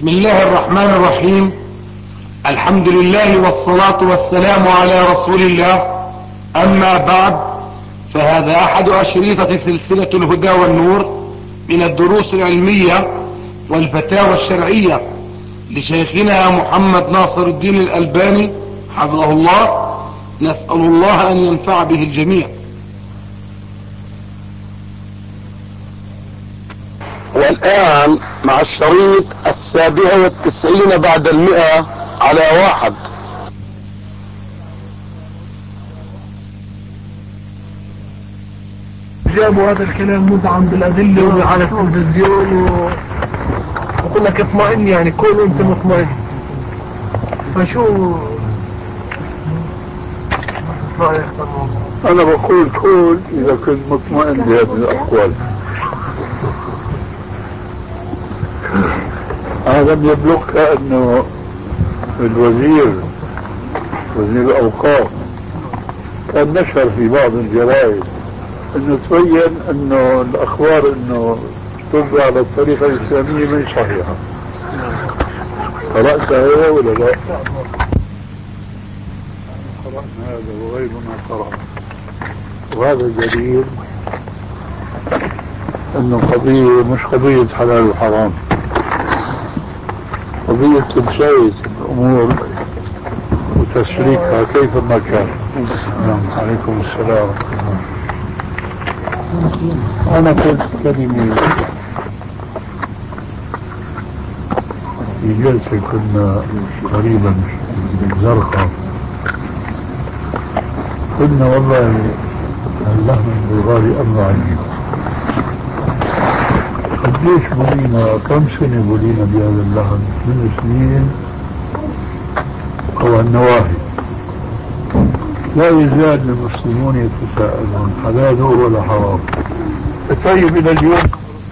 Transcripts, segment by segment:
بسم الله الرحمن الرحيم. الحمد لله والصلاة والسلام على رسول الله. أما بعد، فهذا أحد أشريطة سلسلة الهدى والنور من الدروس العلمية والفتاوى الشرعية لشيخنا محمد ناصر الدين الألباني حفظه الله. نسأل الله أن ينفع به الجميع. والآن مع الشريط 97 بعد 100 على 1. جابوا هذا الكلام مدعم بالأدلة وعلى التلفزيون وقل لك اطمئن، يعني كون انت مطمئن. فشو رأيك بالموضوع؟ أنا بقول كل إذا كنت مطمئن بهذه الأقوال. أنا لم يبلغك أنه وزير الأوقاف كان نشر في بعض الجرائد أنه تبين أنه الأخبار أنه تتبع على الطريقة الإسلامية من صحيحة. قرأت هذا ولا لا؟ قرأنا هذا وغيرنا قرأ، وهذا دليل أنه قضية مش قضية حلال وحرام، قضية تبسيط الأمور وتسليكها كيفما كان. عليكم السلام. أنا قلت كلمة في جلسة كنا قريبا زرقاء، قلنا والله اللحم البلغاري أمر عجيب. قديش بولينا، كم سنة بولينا بهذا اللحم من سنين أو النواهي، لا يزال المسلمون يتساءلون حلال ولا حرام. طيب إلى اليوم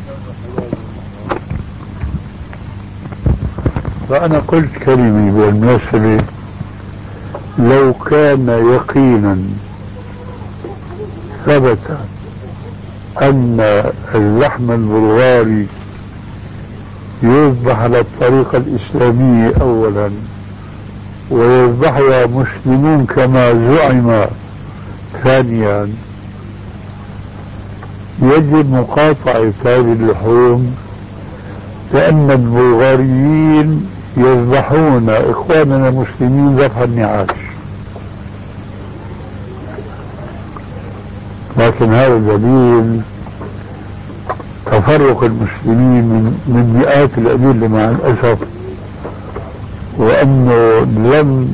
فأنا قلت كلمة بالمناسبة، لو كان يقينا ثبت أن اللحم البلغاري يذبح على الطريقة الإسلامية أولا ويذبحها مسلمون كما زعم ثانيا، يجب مقاطعة هذه اللحوم، لأن البلغاريين يذبحون إخواننا المسلمين ذبح النعاش. لكن هذا دليل تفرق المسلمين من مئات الأدلة مع الأسف، وأنه لم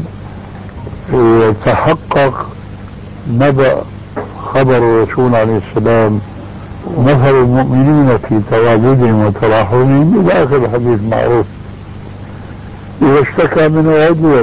يتحقق نبأ خبر الرسول عليه السلام مثل المؤمنين في تواجدهم وتراحمهم إلى آخر الحديث معروف. إذا اشتكى منه عضوا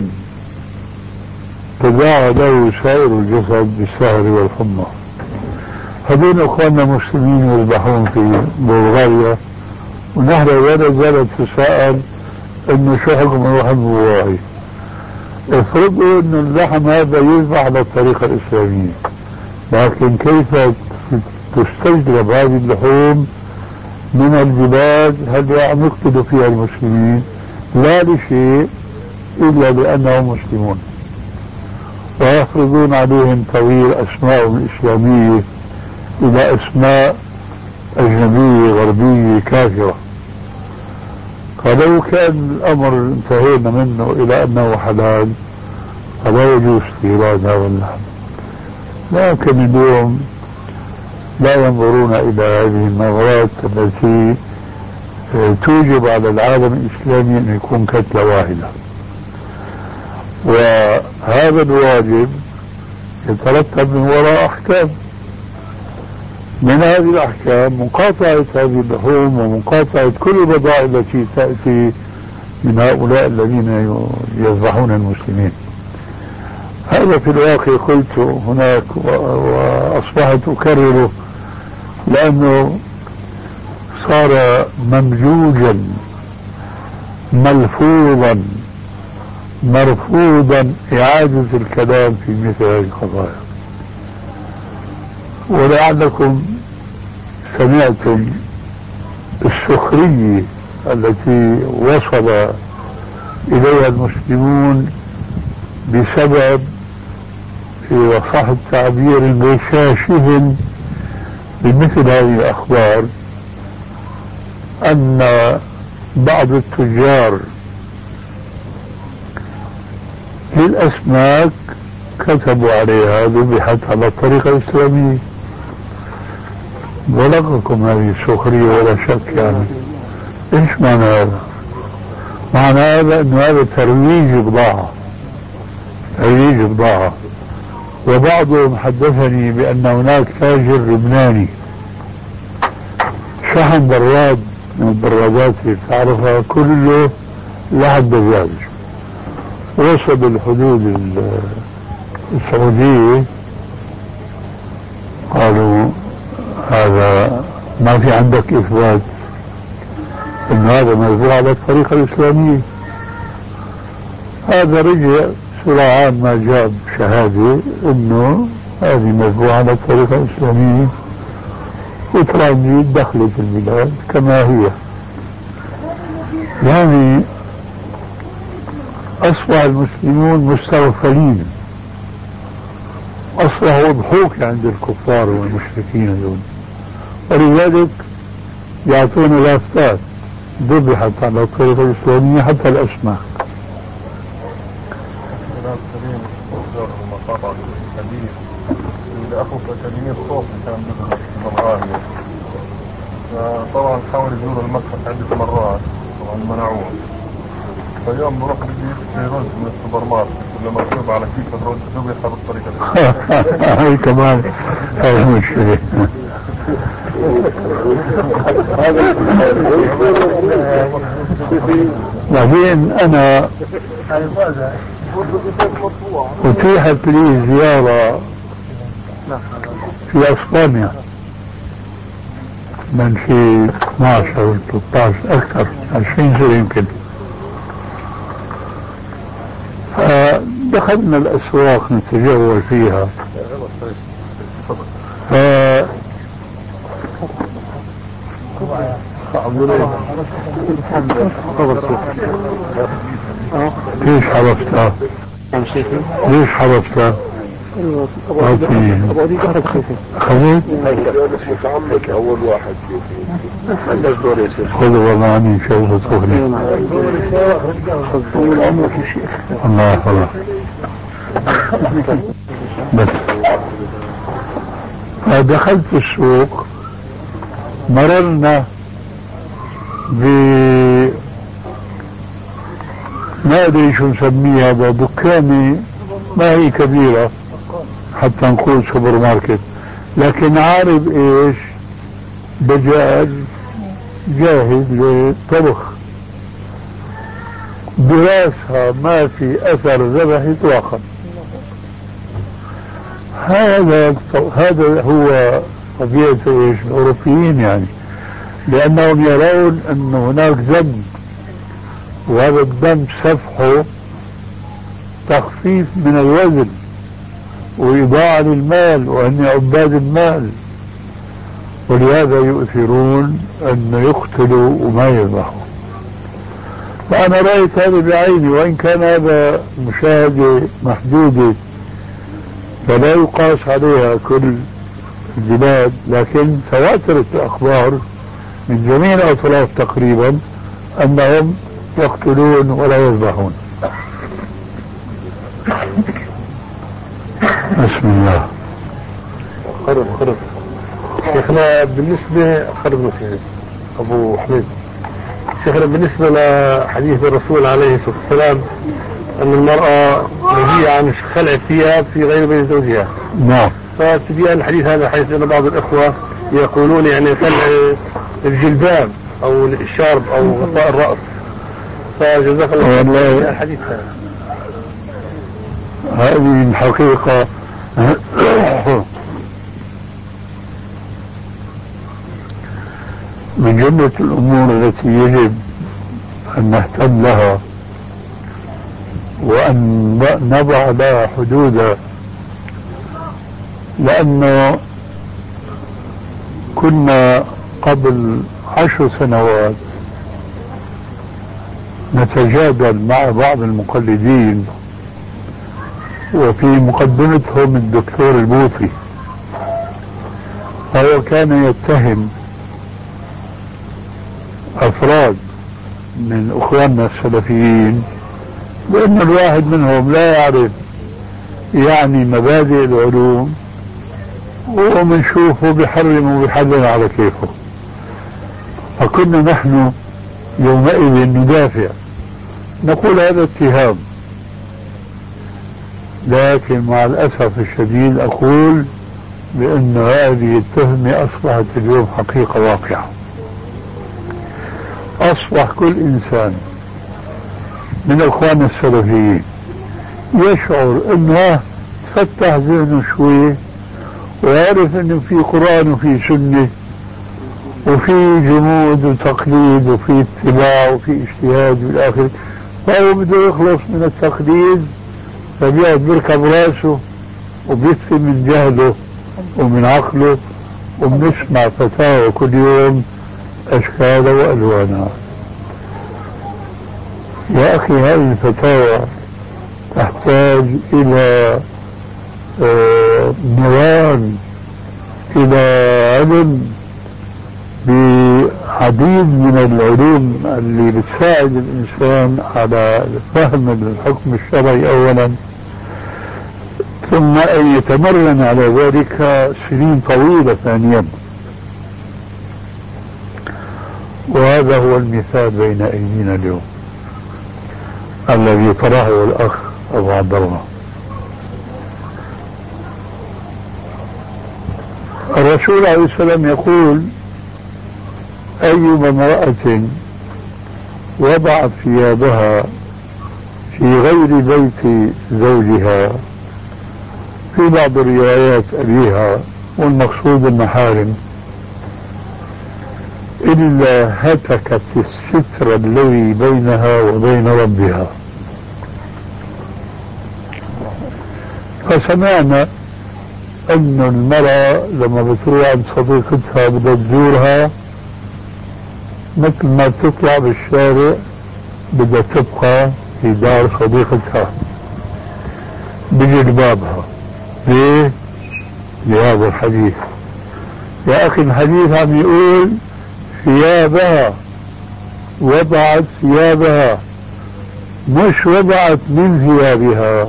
تداعى له سائر الجسد بالسهر والحمى. هذول اخواننا المسلمين يذبحون في بلغاريا، ونحن ولا زالت تساءل انه شو حكم اللحم البلغاري. افرضوا انه اللحم هذا يذبح على الطريقة الاسلامية، لكن كيف تستجلب هذه اللحوم من البلاد هذه عم يقتلوا فيها المسلمين لا لشيء الا لانهم مسلمون، ويفرضون عليهم تغيير اسمائهم الاسلامية إلى أسماء أجنبية غربية كافرة. فلو كان الأمر انتهينا منه إلى أنه حلال فلا يجوز استيراد هذا اللحم. لكن اليوم لا ينظرون إلى هذه النظرات التي توجب على العالم الإسلامي أن يكون كتلة واحدة، وهذا الواجب يترتب من وراء أحكام. من هذه الأحكام مقاطعة هذه اللحوم ومقاطعة كل البضائع التي تأتي من هؤلاء الذين يذبحون المسلمين. هذا في الواقع قلت هناك وأصبحت أكرره، لأنه صار ممزوجا ملفوظا مرفوضا إعادة الكلام في مثل هذه القضايا. ولعلكم سمعتم السخرية التي وصل إليها المسلمون بسبب، إذا صح التعبير، انغشاشهم بمثل هذه الأخبار، أن بعض التجار للأسماك كتبوا عليها ذبحت على الطريقة الإسلامية. بلغكم هذه السخرية ولا شك يعني. ايش معنى هذا؟ معنى هذا انه هذا ترويج بضاعة، ترويج بضاعة. وبعضهم حدثني بان هناك تاجر لبناني شحن براد من البرادات اللي تعرفها كله لحد دجاج، وصل بالحدود السعودية، قالوا هذا ما في عندك إثبات إن هذا مذبوح على الطريقة الإسلامية. هذا رجع سرعان ما جاب شهادة إنه هذه مذبوحة على الطريقة الإسلامية، وترانجيت دخلت البلاد كما هي. يعني أصبح المسلمون مستغفلين، أصبحوا ضحوك عند الكفار والمشركين دول، ولذلك يعطون لافتات ذبحت على الطريقة الإسلامية حتى الأسماك. أخوك أكاديمية الصوت كان بدرس في بلغاريا، فطبعا حاول يزور المتحف عدة مرات، طبعا منعوه. فيوم بروح بدي يشتري رز من السوبر ماركت، ولا مكتوب على كيس الرز ذبح بالطريقة هاي كمان هاي مشكلة. بعدين أنا أتيحت لي زيارة في أسبانيا من في 12 أو 13 أكثر 20 سنة يمكن. فدخلنا الأسواق نتجول فيها، ليش حرفتها؟ ليش حرفتها؟ خذيت؟ عمك أول واحد خذوا والله عني شيء تخلي. الله يحفظك. بس فدخلت السوق، مررنا ما ادري شو نسميه، هذا دكاني ما هي كبيرة حتى نقول سوبر ماركت، لكن عارف ايش، دجاج جاهز للطبخ، براسها ما في اثر ذبح اطلاقا. هذا هو طبيعة ايش الاوروبيين يعني، لانهم يرون ان هناك ذنب، وهذا الذنب سفحه تخفيف من الوزن وإضاعة للمال، وأن عباد المال، ولهذا يؤثرون أن يقتلوا وما يذبحوا. فأنا رأيت هذا بعيني، وإن كان هذا مشاهدة محدودة فلا يقاس عليها كل البلاد، لكن تواترت الأخبار من جميع الأطراف تقريبا أنهم يقتلون ولا يذبحون. بسم الله. خرب شيخنا، بالنسبة خرب مسيح أبو حميد، شيخنا بالنسبة لحديث الرسول عليه الصلاة والسلام أن المرأة نهي عن خلع الثياب في غير بيت زوجها. نعم. فتبين الحديث هذا حيث أن بعض الإخوة يقولون يعني خلع الجلباب أو الشارب أو غطاء الرأس، فجزاك الله خير الحديث هذا. هذه الحقيقة من جملة الأمور التي يجب أن نهتم لها وأن نضع لها حدودا، لأنه كنا قبل 10 سنوات نتجادل مع بعض المقلدين، وفي مقدمتهم الدكتور البوطي، فهو كان يتهم أفراد من أخواننا السلفيين بأن الواحد منهم لا يعرف يعني مبادئ العلوم، ومنشوفه بحرم وبيحلل على كيفه. فكنا نحن يومئذ ندافع، نقول هذا اتهام، لكن مع الأسف الشديد أقول بأن هذه التهمة أصبحت اليوم حقيقة واقعة. أصبح كل إنسان من أخواننا السلفيين يشعر أنه فتح ذهنه شوي ويعرف أنه في قرآن وفي سنة وفي جمود وتقليد وفي اتباع وفي اجتهاد والآخر، فهو بده يخلص من التقليد، فبيقعد بيركب راسه وبيكفي من جهله ومن عقله، وبنسمع فتاوى كل يوم أشكال وألوانها. يا أخي هذه الفتاوى تحتاج إلى نيران، إلى علم بعديد من العلوم اللي بتساعد الإنسان على فهم الحكم الشرعي أولا، ثم أن يتمرن على ذلك سنين طويلة ثانيا. وهذا هو المثال بين أيدينا اليوم الذي طرحه الأخ أبو عبد الله. الرسول عليه السلام يقول: أيما امرأة وضعت ثيابها في غير بيت زوجها، في بعض الروايات أبيها والمقصود المحارم، إلا هتكت الستر الذي بينها وبين ربها. فسمعنا أن المرأة لما بتروح عند صديقتها بدها تزورها، مثل ما بتطلع بالشارع بدها تبقى في دار صديقتها بجلبابها. ليه؟ لهذا الحديث. يا أخي الحديث عم يقول ثيابها، وضعت ثيابها، مش وضعت من ثيابها.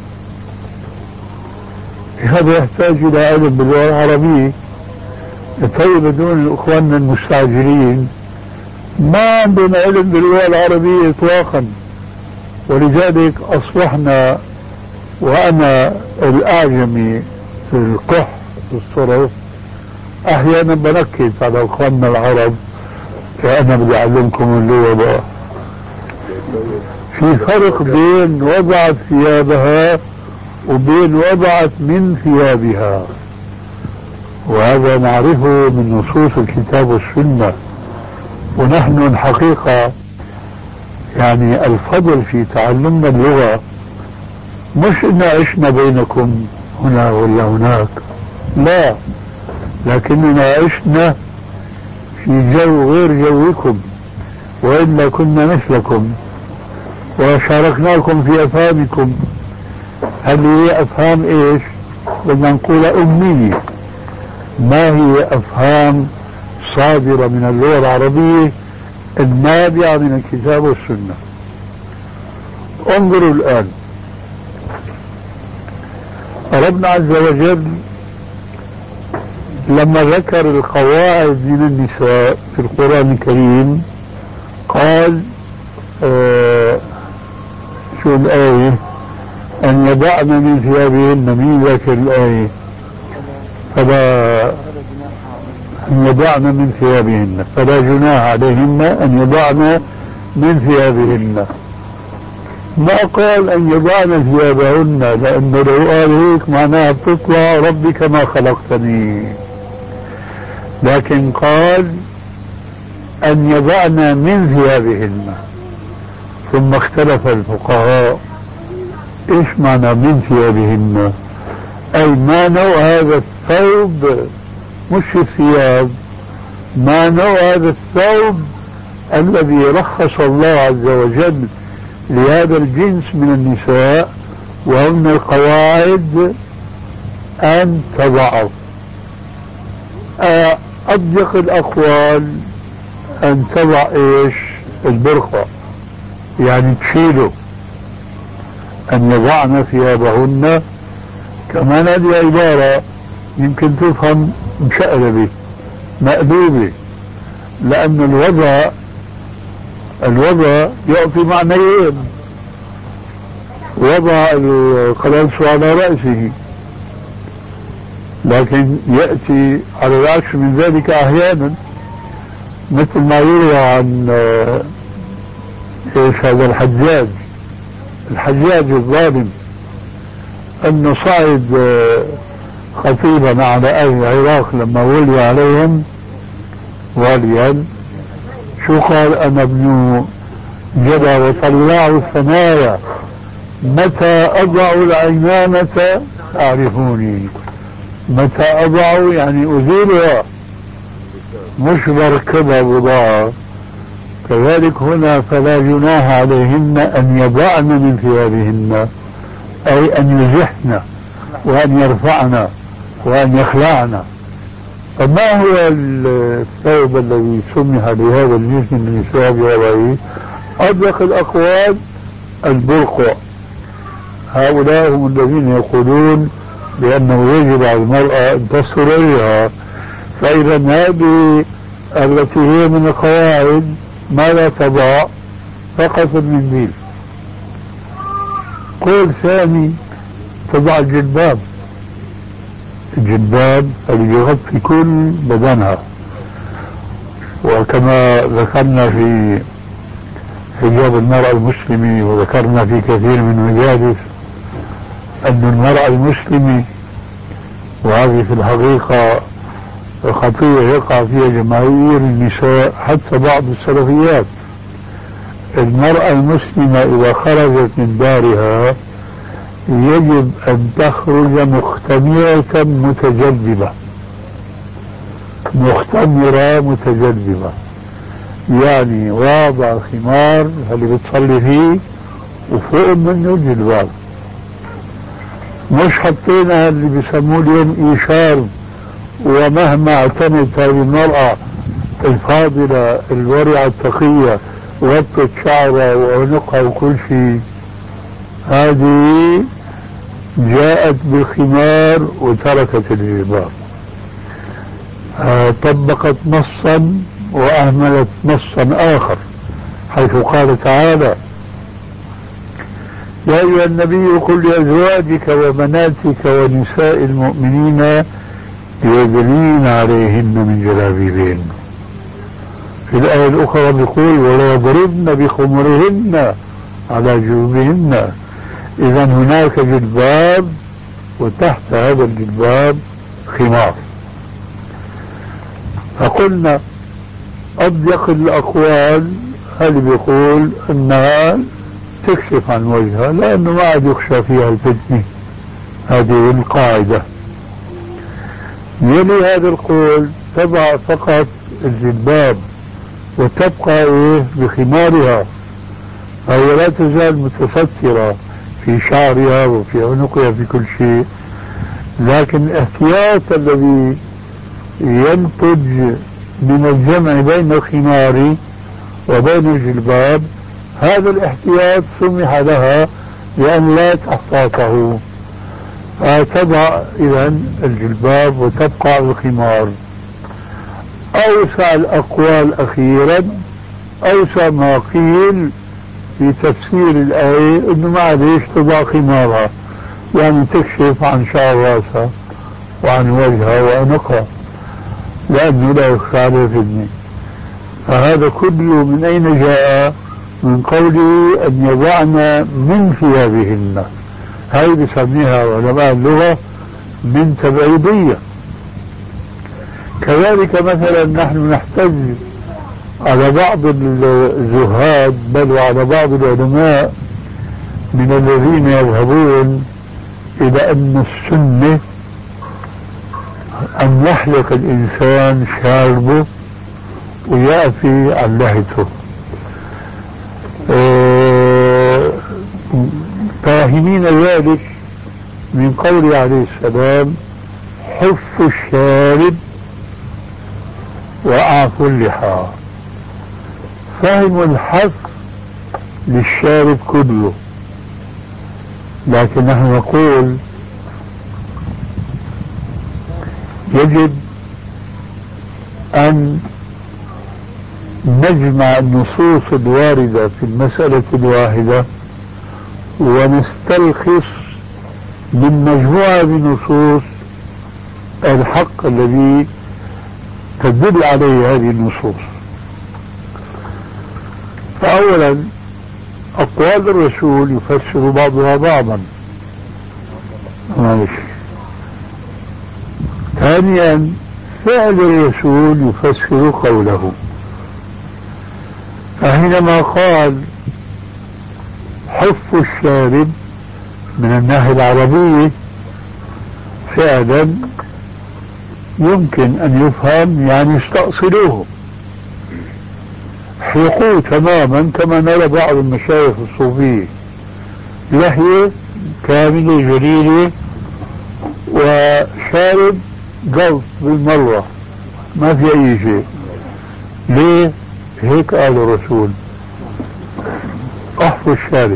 هذا يحتاج إلى علم باللغة العربية. طيب دون إخواننا المستعجلين ما عندنا علم باللغة العربية إطلاقا، ولذلك أصبحنا، وأنا الأعجمي في القح في الصرف أحيانا بركز على إخواننا العرب، فأنا بدي أعلمكم اللغة بقى. في فرق بين وضعت ثيابها وبين وضعت من ثيابها، وهذا نعرفه من نصوص الكتاب والسنة. ونحن الحقيقة يعني الفضل في تعلمنا اللغة مش إن عشنا بينكم هنا ولا هناك، لا، لكننا عشنا في جو غير جوكم، وإلا كنا مثلكم وشاركناكم في أفهامكم. هل هي أفهام إيش؟ بدنا نقول أمية، ما هي أفهام صادرة من اللغة العربية النابعة من الكتاب والسنة. انظروا الآن، ربنا عز وجل لما ذكر القواعد من النساء في القرآن الكريم قال شو الآية؟ أن يضعن من ثيابهن، مين ذاكر الآية؟ أن يضعن من ثيابهن فلا جناح عليهن أن يضعن من ثيابهن. ما قال أن يضعن ثيابهن، لأنه لو قال هيك معناها بتطلع ربي كما خلقتني، لكن قال أن يضعن من ثيابهن. ثم اختلف الفقهاء إيش معنى من ثيابهن؟ أي ما نوع هذا الثوب، مش الثياب، ما نوع هذا الثوب الذي رخص الله عز وجل لهذا الجنس من النساء، وهن القواعد أن تضعوا. أضيق الأقوال أن تضع إيش؟ البرقع، يعني تشيله، أن يضعن ثيابهن. كمان هذه عبارة يمكن تفهم مشقلبة مقلوبة، لأن الوضع يعطي معنيين: وضع القلنسو على رأسه، لكن يأتي على العكس من ذلك أحيانا، مثل ما يروى عن ايش هذا الحجاج الظالم، انه صعد خطيبا على اهل العراق لما ولي عليهم واليا، شو قال؟ انا ابن جدع وطلعوا الثنايا، متى اضع العمامة اعرفوني. متى اضع يعني ازيلها، مش بركبها بضاعة. كذلك هنا فلا جناح عليهن أن يضعن من ثيابهن، أي أن يزحن وأن يرفعن وأن يخلعن. فما هو الثوب الذي سمح لهذا الجنس من النساء بوضعه؟ أضيق الأقوال البرقع. هؤلاء هم الذين يقولون بأنه يجب على المرأة أن تستر وجهها. فإذا هذه التي هي من القواعد ما لا تضع فقط المنديل. قول ثاني: تضع الجلباب اللي يغطي كل بدنها. وكما ذكرنا في حجاب المرأة المسلمة، وذكرنا في كثير من المجالس، أن المرأة المسلمة، وهذه في الحقيقة خطية يقع فيها جماهير النساء حتى بعض السلفيات، المرأة المسلمة إذا خرجت من دارها يجب أن تخرج مختمرة متجلبة، يعني واضع خمار اللي بتصلي فيه وفوق منه جلباب، مش حطينا اللي بيسموه اليوم إيشار. ومهما اعتنت هذه المرأة الفاضلة الورعة التقية وغطت شعرها وعنقها وكل شيء، هذه جاءت بالخمار وتركت الجلباب، طبقت نصا وأهملت نصا آخر، حيث قال تعالى: يا أيها النبي قل لأزواجك وبناتك ونساء المؤمنين يدنين عليهن من جلابيبهن. في الآية الأخرى بيقول: ولا يضربن بخمرهن على جيوبهن. إذا هناك جلباب وتحت هذا الجلباب خمار. فقلنا أضيق الأقوال اللي بيقول أنها تكشف عن وجهها لأنه ما عاد يخشى فيها الفتنة، هذه القاعدة. يلي هذا القول: تضع فقط الجلباب وتبقى بخمارها، فهي لا تزال متسترة في شعرها وفي عنقها في كل شيء، لكن الاحتياط الذي ينتج من الجمع بين الخمار وبين الجلباب، هذا الاحتياط سمح لها لأن لا تحتاطه، فتضع إذا الجلباب وتبقى الخمار. أوسع الأقوال أخيرا، أوسع ما قيل في تفسير الآية إنه معليش تضع خمارها، يعني تكشف عن شعر راسها وعن وجهها وعنقها لأنه لا يخشى عليه فتنة. فهذا كله من أين جاء؟ من قوله أن يضعن من ثيابهن، هاي بسميها علماء اللغة من تبعيضية. كذلك مثلا نحن نحتج على بعض الزهاد بل وعلى بعض العلماء من الذين يذهبون إلى أن السنة أن يحلق الإنسان شاربه ويأفي عن لحيته، فاهمين ذلك من قوله عليه السلام حف الشارب وأعفوا اللحى. فهم الحف للشارب كله، لكن نحن نقول يجب أن نجمع النصوص الواردة في المسألة الواحدة ونستلخص من مجموعة من نصوص الحق الذي تدل عليه هذه النصوص. فأولا أقوال الرسول يفسر بعضها بعضا، معلش. ثانيا فعل الرسول يفسر قوله. فحينما قال حف الشارب من الناحية العربية فعلا يمكن أن يفهم يعني استأصلوه، حقوه تماما كما نرى بعض المشايخ الصوفية، لحية كاملة جليلة وشارب قلط بالمرة ما في أي شيء. ليه؟ هيك قال الرسول احفظ الشارب.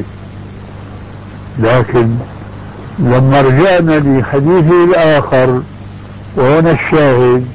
لكن لما رجعنا لحديثه الآخر وهنا الشاهد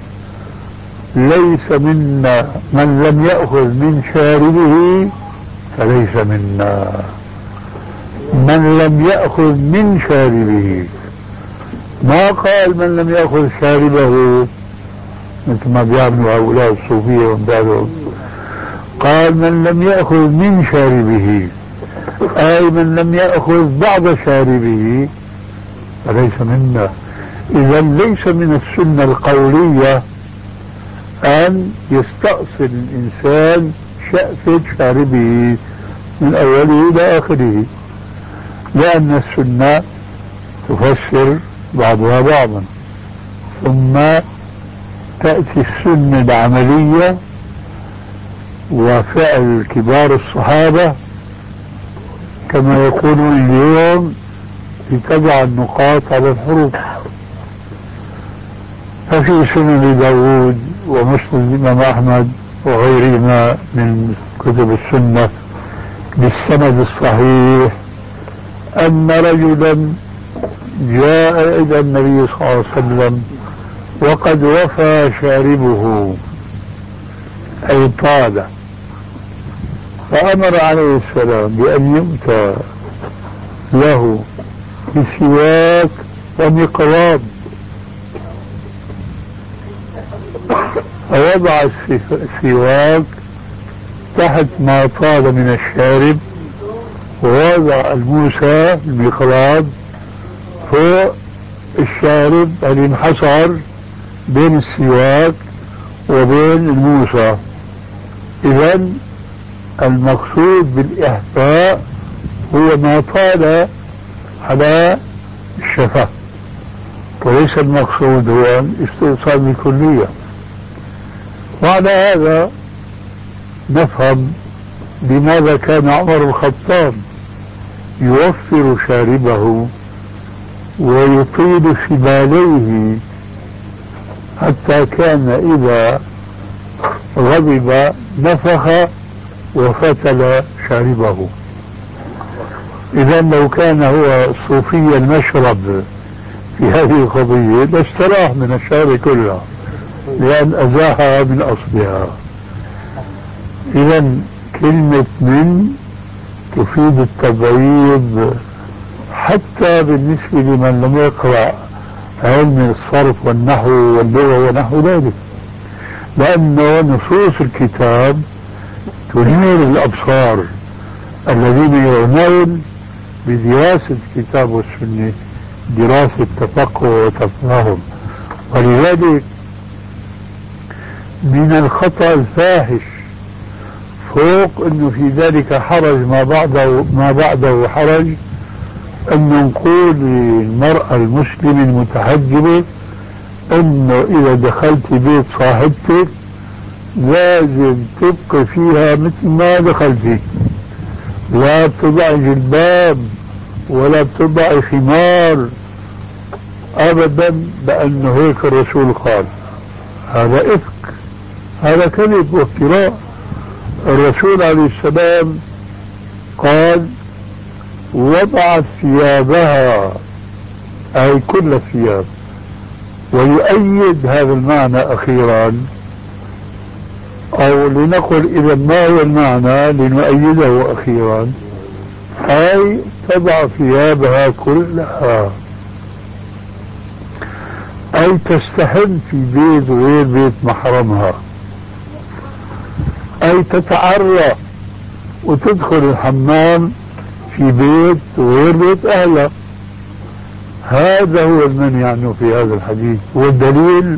ليس منا من لم يأخذ من شاربه فليس منا، من لم يأخذ من شاربه، ما قال من لم يأخذ شاربه مثل ما بيعملوا هؤلاء الصوفية وامثالهم، قال من لم يأخذ من شاربه أي من لم يأخذ بعض شاربه فليس منا. إذا ليس من السنة القولية أن يستأصل الإنسان شأفة شاربه من أوله إلى آخره، لأن السنة تفسر بعضها بعضا. ثم تأتي السنة العملية وفعل كبار الصحابة كما يقولون اليوم لتضع النقاط على الحروف. ففي سنن داود ومسند الإمام أحمد وغيرهما من كتب السنة بالسند الصحيح أن رجلا جاء إلى النبي صلى الله عليه وسلم وقد وفى شاربه أي طال، فأمر عليه السلام بأن يؤتى له بسواك ومقراض، فوضع السواك تحت ما طال من الشارب، ووضع الموسى المقراض فوق الشارب اللي انحصر بين السواك وبين الموسى. إذن المقصود بالإحفاء هو ما طال على الشفة، وليس المقصود هو الاستئصال بالكلية. وعلى هذا نفهم لماذا كان عمر بن الخطاب يوفر شاربه ويطيل شباليه حتى كان إذا غضب نفخ وفتل شاربه. إذا لو كان هو صوفي المشرب في هذه القضية لاستراح من الشارب كلها لأن أزاحها من أصلها. إذا كلمة من تفيد التبعيض حتى بالنسبة لمن لم يقرأ علم الصرف والنحو واللغة ونحو ذلك، لأن نصوص الكتاب تنير الأبصار الذين يعنون بدراسة الكتاب والسنة دراسة تفقه وتفاهم. ولذلك من الخطأ الفاحش فوق انه في ذلك حرج ما بعده حرج ان نقول للمرأة المسلمة المتحجبة انه اذا دخلت بيت صاحبتك لازم تبقي فيها مثل ما دخلتي، لا بتضع جلباب ولا بتضع خمار ابدا، بانه هيك الرسول قال. هذا افك، هذا كذب وافتراء. الرسول عليه السلام قال وضعت ثيابها، اي كل الثياب. ويؤيد هذا المعنى اخيرا، او لنقل اذا ما هو المعنى لنؤيده اخيرا، اي تضع ثيابها كلها، اي تستحم في بيت غير بيت محرمها، اي تتعرى وتدخل الحمام في بيت غير بيت اهلها. هذا هو المنهي عنه في هذا الحديث. والدليل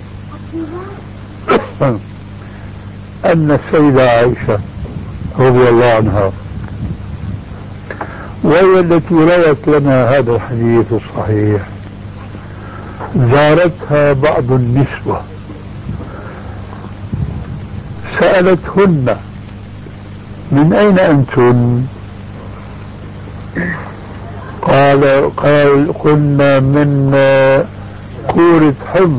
ان السيدة عائشة رضي الله عنها وهي التي روت لنا هذا الحديث الصحيح، زارتها بعض النسوة سألتهن من أين أنتن؟ قلنا من كورة حمص.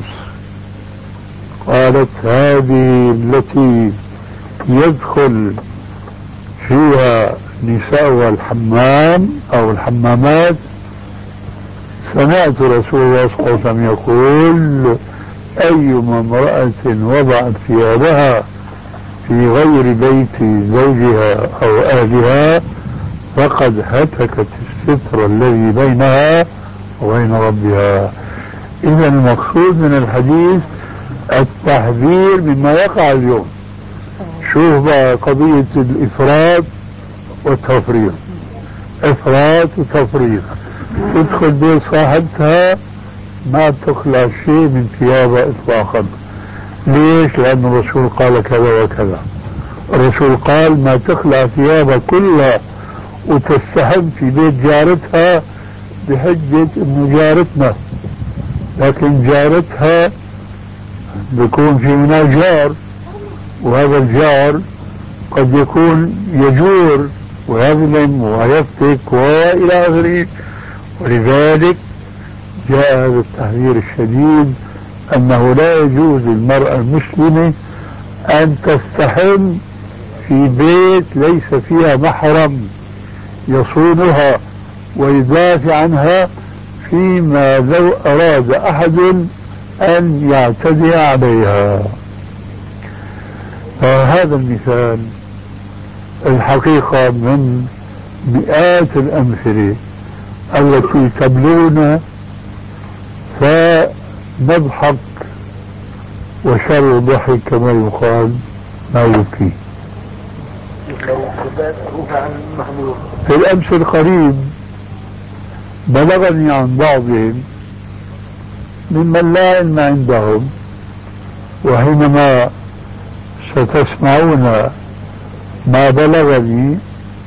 قالت هذه التي يدخل فيها نساء الحمام أو الحمامات. سمعت رسول الله صلى الله عليه وسلم يقول أيما امرأة وضعت ثيابها في غير بيت زوجها أو أهلها فقد هتكت الستر الذي بينها وبين ربها. إذا المقصود من الحديث التحذير مما يقع اليوم. شوف بقى قضية الإفراط والتفريط، إفراط وتفريط. تدخل بيت صاحبتها ما بتخلع شيء من ثيابها إطلاقا. ليش؟ لأن الرسول قال كذا وكذا. الرسول قال ما تخلع ثيابها كلها وتستحم في بيت جارتها بحجة انه جارتنا، لكن جارتها بيكون في منها جار، وهذا الجار قد يكون يجور ويظلم ويفتك والى اخره. ولذلك جاء هذا التحذير الشديد انه لا يجوز للمرأة المسلمة ان تستحم في بيت ليس فيها محرم يصونها ويدافع عنها، فيما لو أراد أحد أن يعتدي عليها. فهذا المثال الحقيقة من مئات الأمثلة التي تبلغنا فنضحك، وشر الضحك كما يقال ما يبكي. في الأمس القريب بلغني عن بعضهم ممن لا علم عندهم، وحينما ستسمعون ما بلغني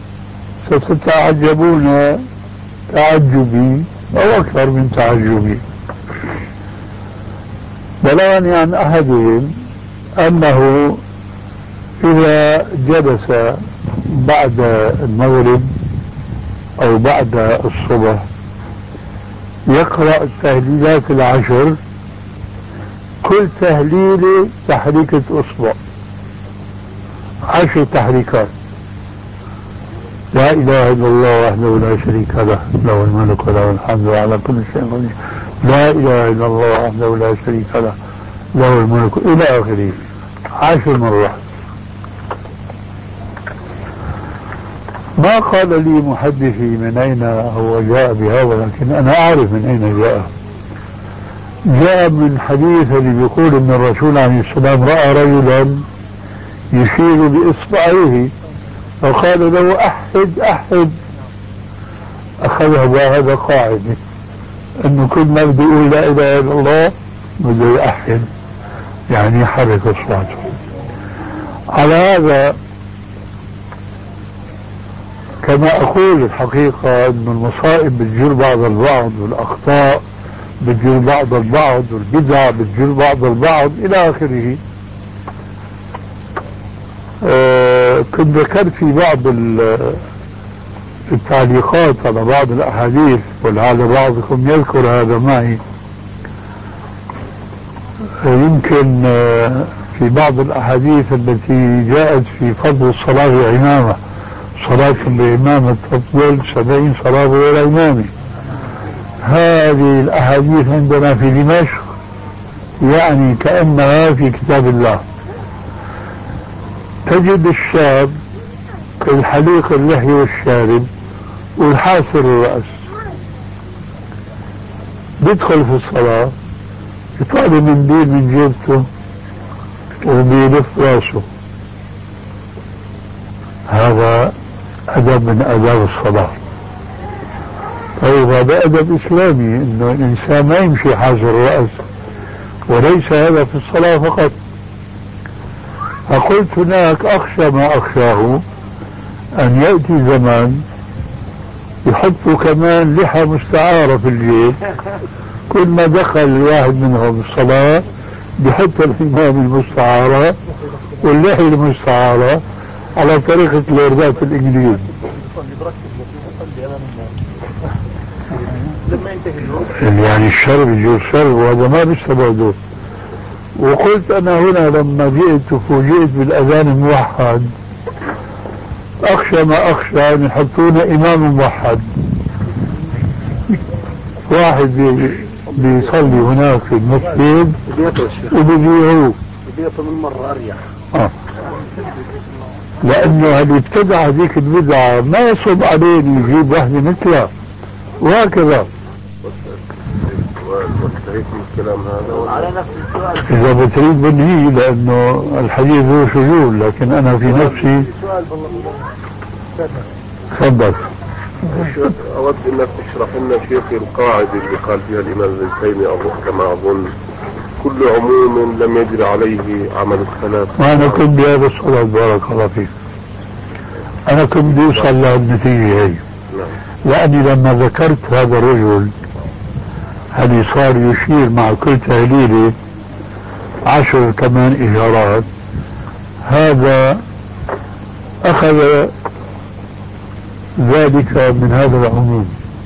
ستتعجبون تعجبي أو أكثر من تعجبي. بلغني عن أحدهم أنه إذا جلس بعد المغرب أو بعد الصبح يقرأ التهليلات العشر، كل تهليلة تحريكة أصبع، 10 تحريكات. لا إله إلا الله وحده لا شريك له، له الملك وله الحمد وعلى كل شيء قدير. لا إله إلا الله وحده لا شريك له، له الملك إلى آخره 10 مرات. ما قال لي محدثي من أين هو جاء بهذا، لكن أنا أعرف من أين جاء. جاء من حديث اللي بيقول أن الرسول عليه السلام رأى رجلا يشير بإصبعيه فقال له أحد أحد. أخذها هذا قاعدة أنه كل ما بده يقول لا إله إلا الله بده يأحد، يعني يحرك أصواته. على هذا كما أقول الحقيقة أن المصائب بتجر بعض البعض، والأخطاء بتجر بعض البعض، والبدع بتجر بعض البعض إلى آخره. كنت ذكرت في بعض التعليقات على بعض الأحاديث، ولعل بعضكم يذكر هذا معي، يمكن في بعض الأحاديث التي جاءت في فضل الصلاة عمامة، صلاة بإمامة تفضل 70 صلاة غير إمامي. هذه الأحاديث عندنا في دمشق يعني كأنها في كتاب الله. تجد الشاب الحليق اللحية والشارب والحاسر الرأس بيدخل في الصلاة يطالب منديل من جيبته وبيلف راسه. هذا أدب من آداب الصلاة. طيب هذا أدب إسلامي، إنه الإنسان ما يمشي حاسر الرأس، وليس هذا في الصلاة فقط. فقلت هناك أخشى ما أخشاه أن يأتي زمان يحطوا كمان لحى مستعارة في الجيب، كل ما دخل الواحد منهم الصلاة بحط الإمام المستعارة واللحية المستعارة على طريقة لوردات الإنجليز. يعني الشرب يجوز شرب، وهذا ما بيستبعده. وقلت أنا هنا لما جئت فوجئت بالأذان الموحد أخشى ما أخشى أن يحطون إمام موحد. واحد بيصلي هناك في المسجد وبيبيعوه من مرة أريح. لأنه اللي ابتدع هذيك البدعة ما يصب عليه يجيب واحدة مثله، وهكذا. وانتهيت من الكلام هذا على نفس السؤال. إذا بتريد بنهي لأنه الحديث ذو شذوذ، لكن أنا في نفسي تفضل. أود أنك تشرح لنا شيخ القاعدة اللي قال فيها الإمام ابن تيمية كما أظن كل عموم لم يجري عليه عمل السلف. وأنا كنت بهذا الصلاة بارك الله فيك، أنا كنت بوصل للنتيجة هي. لأني لما ذكرت هذا الرجل اللي صار يشير مع كل تهليلة 10 كمان إشارات، هذا أخذ ذلك من هذا العموم.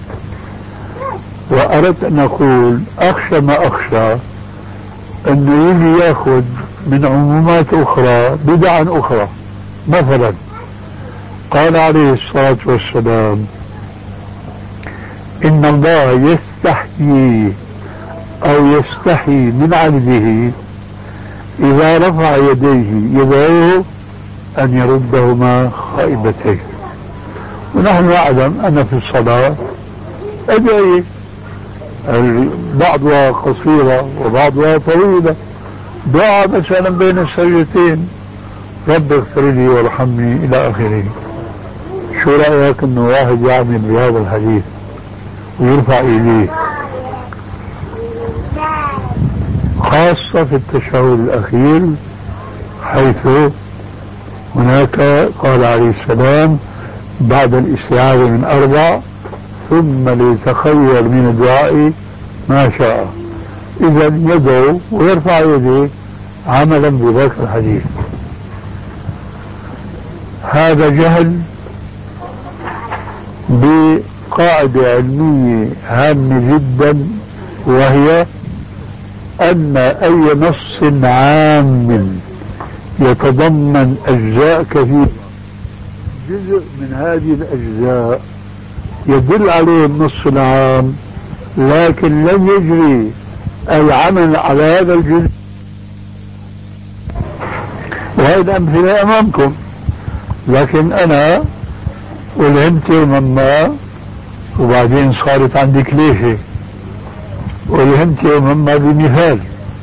وأردت أن أقول أخشى ما أخشى أنه يجي يأخذ من عمومات أخرى بدعا أخرى. مثلا قال عليه الصلاة والسلام إن الله يستحيي أو يستحي من عبده إذا رفع يديه يدعوه أن يردهما خائبتين. ونحن نعلم أن في الصلاة أدعية بعضها قصيرة وبعضها طويلة. دعاء مثلا بين السجدتين رب اغفر لي وارحمني إلى آخره. شو رأيك أنه واحد يعمل بهذا الحديث ويرفع إليه، خاصة في التشهد الأخير، حيث هناك قال عليه السلام بعد الاستعاذة من 4 ثم ليتخير من الدعاء ما شاء. إذا يدعو ويرفع يديه عملا بذاك الحديث. هذا جهل بقاعدة علمية هامة جدا، وهي أن أي نص عام يتضمن أجزاء كثيرة، جزء من هذه الأجزاء يدل عليه النص العام، لكن لم يجري العمل على هذا الجزء. وهذه الأمثلة أمامكم، لكن أنا ألهمت مما وبعدين صارت عندي كليشة، ألهمت مما بمثال.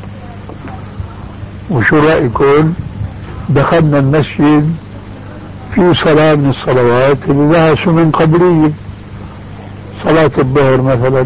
وشو رأيكم؟ دخلنا المسجد في صلاة من الصلوات اللي لها سنن قبلية، صلاة الظهر مثلا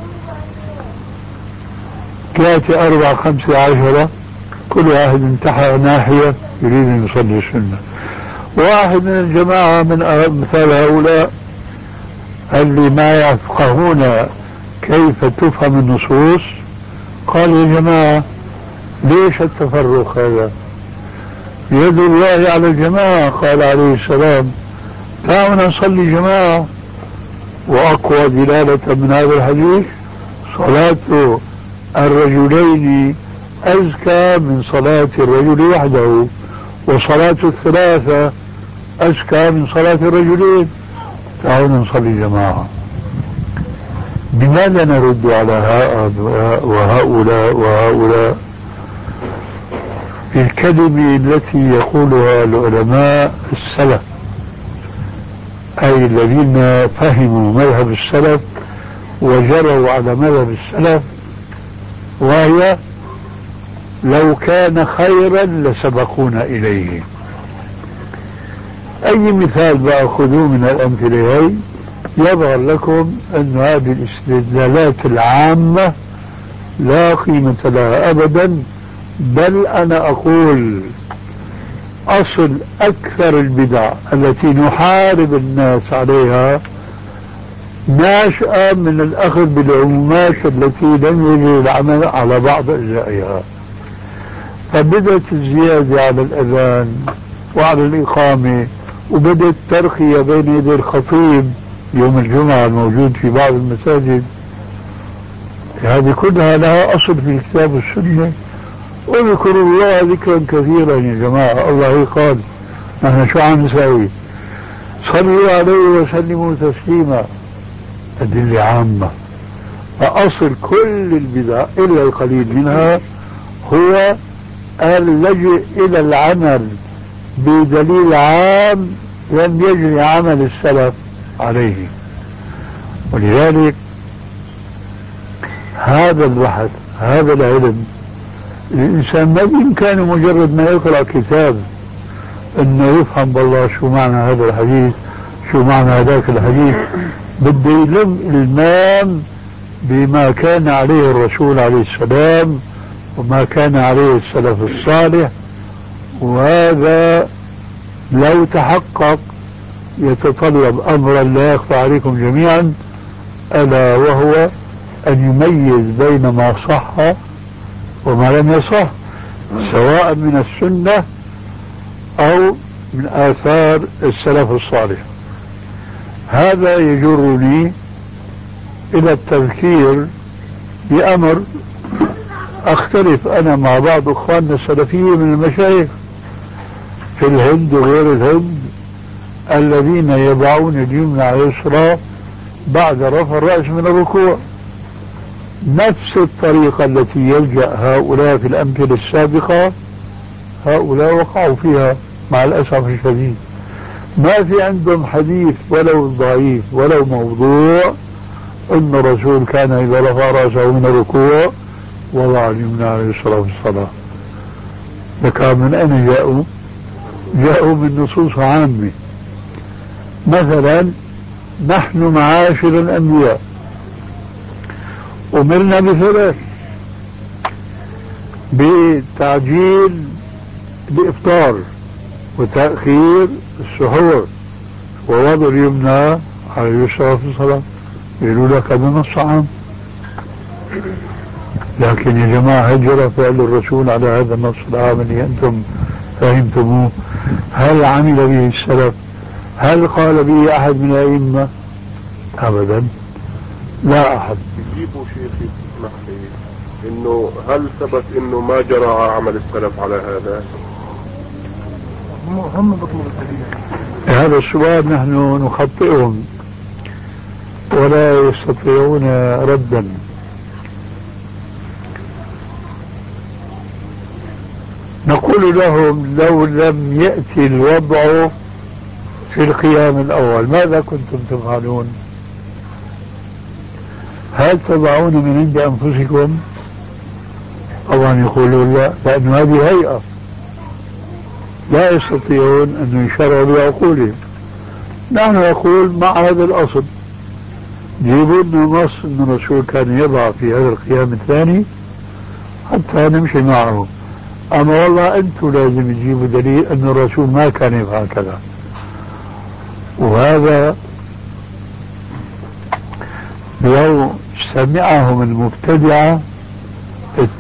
3 4 5 10، كل واحد انتحى ناحية يريد أن يصلي السنة. واحد من الجماعة من مثال هؤلاء اللي ما يفقهون كيف تفهم النصوص قال يا جماعة ليش التفرق هذا؟ يد الله على الجماعة. قال عليه السلام تعالوا نصلي جماعة وأقوى دلالة من هذا الحديث صلاة الرجلين أزكى من صلاة الرجل وحده، وصلاة الثلاثة أزكى من صلاة الرجلين. تعالوا نصلي جماعة. بماذا نرد على هؤلاء وهؤلاء بالكلمة التي يقولها العلماء السلف، أي الذين فهموا مذهب السلف وجروا على مذهب السلف، وهي لو كان خيرا لسبقونا إليه. أي مثال بأخذوه من الأمثلة هي يظهر لكم أن هذه الاستدلالات العامة لا قيمة لها أبدا، بل أنا أقول أصل أكثر البدع التي نحارب الناس عليها ناشئة من الأخذ بالعمومات التي لم يجري العمل على بعض أجزائها. فبدأت الزيادة على الأذان وعلى الإقامة، وبدأت الترقية بين يدي الخطيب يوم الجمعة الموجود في بعض المساجد. هذه كلها لها أصل في الكتاب والسنة. اذكروا الله ذكرا كثيرا يا جماعة. الله قال نحن شو عم نسوي؟ صلوا عليه وسلموا تسليما. أدلة عامة. فأصل كل البدع إلا القليل منها هو اللجوء إلى العمل بدليل عام لم يجري عمل السلف عليه. ولذلك هذا البحث، هذا العلم، الإنسان ما بإمكانه مجرد ما يقرأ كتاب أنه يفهم بالله شو معنى هذا الحديث، شو معنى هذاك الحديث. بده يلم المام بما كان عليه الرسول عليه السلام وما كان عليه السلف الصالح. وهذا لو تحقق يتطلب أمرا لا يخفى عليكم جميعا، ألا وهو أن يميز بين ما صح وما لم يصح، سواء من السنة أو من آثار السلف الصالح. هذا يجرني إلى التذكير بأمر أختلف أنا مع بعض أخواننا السلفيين من المشايخ في الهند وغير الهند الذين يضعون اليمنى على اليسرى بعد رفع الرأس من الركوع. نفس الطريقة التي يلجأ هؤلاء في الأمثلة السابقة هؤلاء وقعوا فيها مع الأسف الشديد. ما في عندهم حديث ولو ضعيف ولو موضوع أن الرسول كان إذا رفع رأسه من الركوع وضع اليمنى على اليسرى في الصلاة. لكن من أين جاءوا؟ جاءوا من نصوص عامة. مثلا نحن معاشر الأنبياء أمرنا بثلاث: بتعجيل الإفطار وتأخير السحور ووضع اليمنى على اليسرى في الصلاة. يقولوا لك هذا نص عام، لكن يا جماعة هجر فعل الرسول على هذا النص العام اللي أنتم فهمتموه. هل عمل به السلف؟ هل قال به أحد من الأئمة؟ أبدا، لا أحد. يجيبوا شيخي اسمح لي إنه هل ثبت إنه ما جرى عمل السلف على هذا؟ هم بطلوا الدليل. هذا السؤال نحن نخطئهم ولا يستطيعون ردا. نقول لهم لو لم يأتي الوضع في القيام الأول ماذا كنتم تفعلون؟ هل تضعون من عند أنفسكم؟ طبعا يقولون لا، لأن هذه هيئة لا يستطيعون أن يشرعوا بعقولهم. نحن نقول مع هذا الأصل جيبوا لنا نص أن الرسول كان يضع في هذا القيام الثاني حتى نمشي معه. أما والله أنتم لازم تجيبوا دليل أن الرسول ما كان يفعل كذا. وهذا لو سمعهم المبتدعة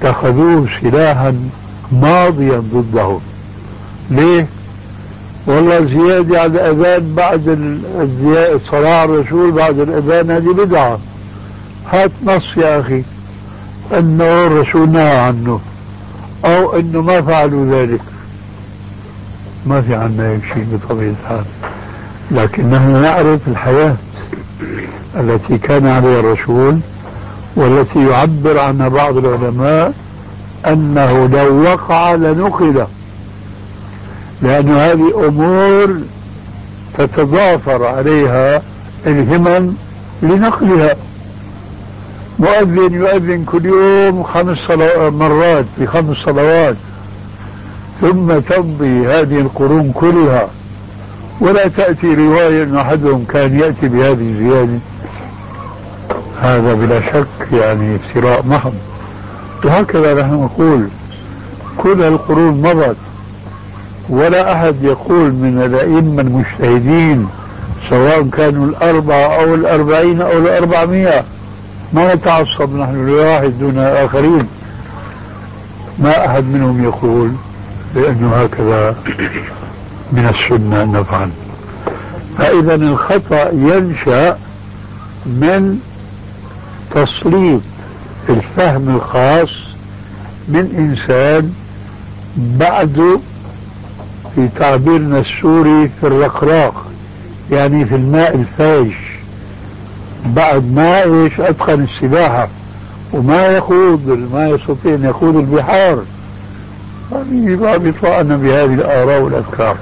اتخذوه سلاحا ماضيا ضدهم. ليه؟ والله والله زيادة على الأذان بعد الصلاة على الرسول بعد الأذان هذه بدعة. هات نص يا أخي أنه الرسول نهى عنه أو أنه ما فعلوا ذلك. ما في عنا هيك شيء بطبيعة الحال، لكن نحن نعرف الحياة التي كان عليها الرسول والتي يعبر عنها بعض العلماء أنه لو وقع لنقل، لأن هذه أمور تتضافر عليها الهمم لنقلها. مؤذن يؤذن كل يوم 5 مرات في 5 صلوات، ثم تمضي هذه القرون كلها ولا تأتي رواية أن أحدهم كان يأتي بهذه الزيادة. هذا بلا شك يعني افتراء محض. وهكذا نحن نقول كل القرون مضت، ولا أحد يقول من الأئمة المجتهدين سواء كانوا 4 أو 40 أو 400، ما نتعصب نحن لواحد دون آخرين، ما أحد منهم يقول لأنه هكذا من السنة أن نفعل. فإذا الخطأ ينشأ من تسليط الفهم الخاص من إنسان بعده في تعبيرنا السوري في الرقراق، يعني في الماء الفايش، بعد ما أتقن السباحة وما يستطيع أن يخوض البحار، ما بيطلعنا بهذه الآراء والأفكار.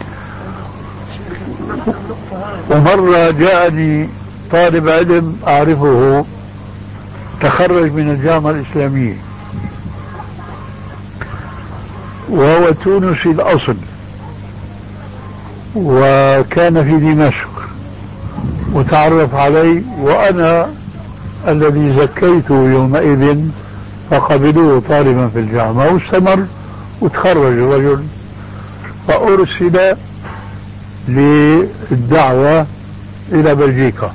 ومرة جاءني طالب علم أعرفه تخرج من الجامعة الإسلامية وهو تونسي الأصل، وكان في دمشق وتعرف علي، وأنا الذي زكيته يومئذ، فقبلوه طالبا في الجامعة واستمر وتخرج الرجل، فأرسل للدعوة إلى بلجيكا.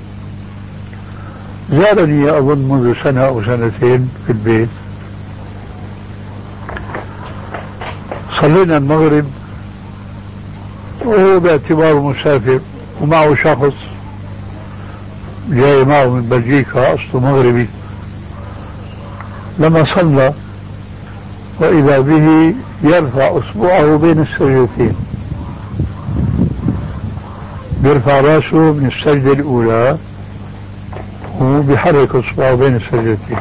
زارني أظن منذ 1 أو 2 في البيت. صلينا المغرب وهو باعتباره مسافر ومعه شخص جاي معه من بلجيكا أصله مغربي. لما صلى وإذا به يرفع أصبعه بين السجدتين، بيرفع راسه من السجدة الأولى وبيحرك أصبعه بين السجدتين.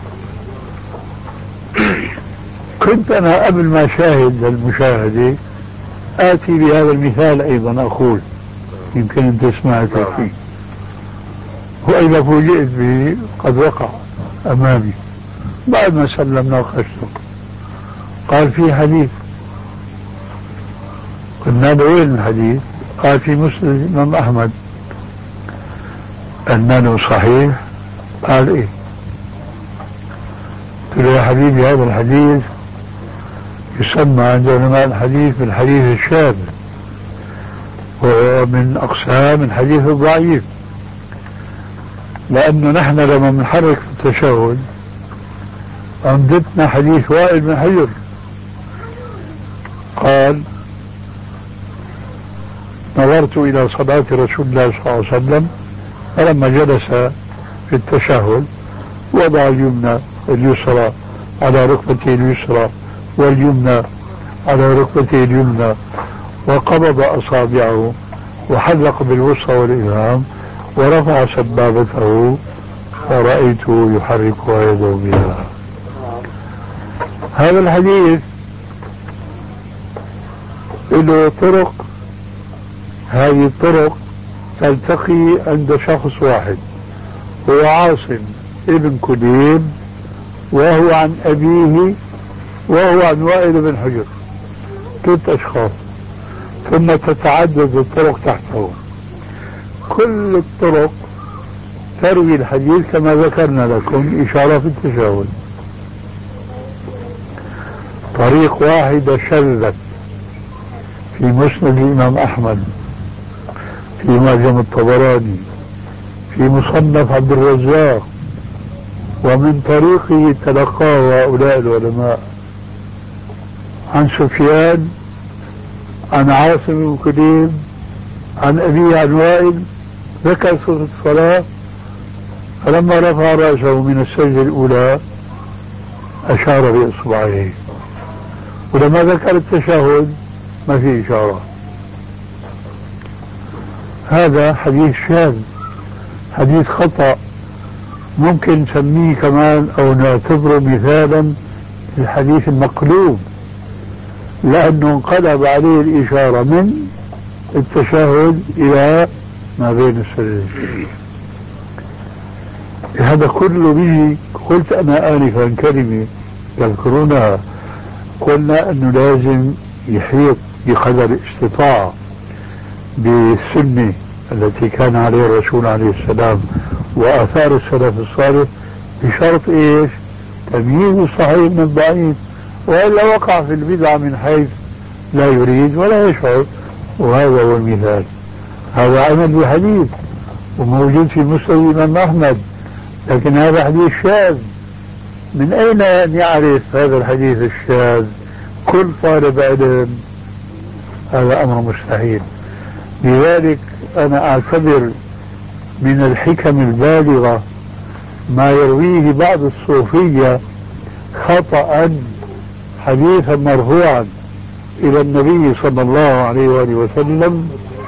كنت أنا قبل ما أشاهد المشاهدة آتي بهذا المثال أيضا أقول، يمكن أن تسمعت فيه، وإذا فوجئت به قد وقع أمامي بعد ما سلمنا وخشته. قال في حديث. قلنا له وين الحديث؟ قال في مسند الإمام أحمد. قلنا له صحيح؟ قال إيه؟ قلت له يا حبيبي هذا الحديث يسمى عند علماء الحديث بالحديث الشاذ، وهو من أقسام الحديث الضعيف، لأنه نحن لما بنحرك في التشهد أمدتنا حديث وائل بن حجر قال نظرت إلى صلاة رسول الله صلى الله عليه وسلم فلما جلس في التشهد وضع اليسرى على ركبته اليسرى واليمنى على ركبته اليمنى، وقبض أصابعه وحلق بالوسطى والإبهام ورفع سبابته ورأيته يحركها يده بها. هذا الحديث له طرق، هذه الطرق تلتقي عند شخص واحد هو عاصم ابن كليب، وهو عن أبيه وهو عن وائل بن حجر، 3 أشخاص، ثم تتعدد الطرق تحته. كل الطرق تروي الحديث كما ذكرنا لكم إشارة في التشهد. طريق واحدة شذت في مسند الإمام أحمد، في معجم الطبراني، في مصنف عبد الرزاق، ومن طريقه تلقاه هؤلاء العلماء عن سفيان عن عاصم بن كليب عن أبي عن وائل ذكر صفة الصلاة، فلما رفع رأسه من السجدة الأولى أشار بإصبعيه، ولما ذكر التشهد ما في إشارة. هذا حديث شاذ، حديث خطأ، ممكن نسميه كمان أو نعتبره مثالا للحديث المقلوب، لأنه انقلب عليه الإشارة من التشهد إلى ما بين السجدتين. هذا كله به قلت أنا آنفا كلمة تذكرونها، قلنا أنه لازم يحيط بقدر الاستطاعة بالسنة التي كان عليها الرسول عليه السلام وآثار السلف الصالح، بشرط إيش؟ تمييز الصحيح من الضعيف، وإلا وقع في البدعة من حيث لا يريد ولا يشعر. وهذا هو المثال، هذا عمل بحديث وموجود في مسند الإمام أحمد، لكن هذا حديث شاذ. من أين أن يعرف هذا الحديث الشاذ كل طالب علم؟ هذا أمر مستحيل. لذلك أنا أعتبر من الحكم البالغة ما يرويه بعض الصوفية خطأ حديثا مرفوعا إلى النبي صلى الله عليه وآله وسلم: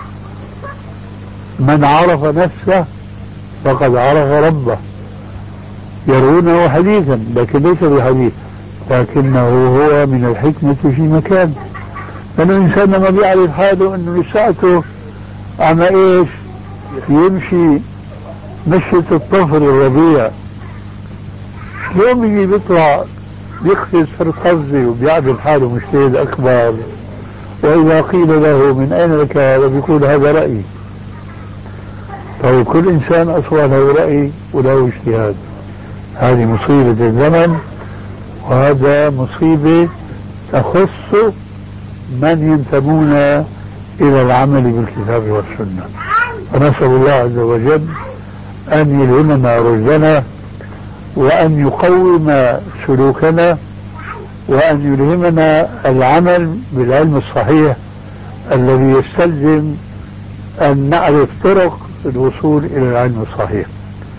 من عرف نفسه فقد عرف ربه. يرونه حديثا لكن ليس بحديث، لكنه هو من الحكمة في مكان، لأن الإنسان لما بيعرف حاله أنه لساعته عم إيش يمشي مشية الطفل الرضيع، شلون بيجي بيطلع بيقفز فرقزة وبيعمل حاله مجتهد أكبر، وإذا قيل له من أين لك هذا بيقول هذا رأيي. طيب كل إنسان أصلا له رأي وله اجتهاد، هذه مصيبة الزمن، وهذا مصيبة تخص من ينتمون إلى العمل بالكتاب والسنة. فنسأل الله عز وجل أن يلهمنا رشدنا، وأن يقوم سلوكنا، وأن يلهمنا العمل بالعلم الصحيح الذي يستلزم أن نعرف طرق الوصول إلى العلم الصحيح.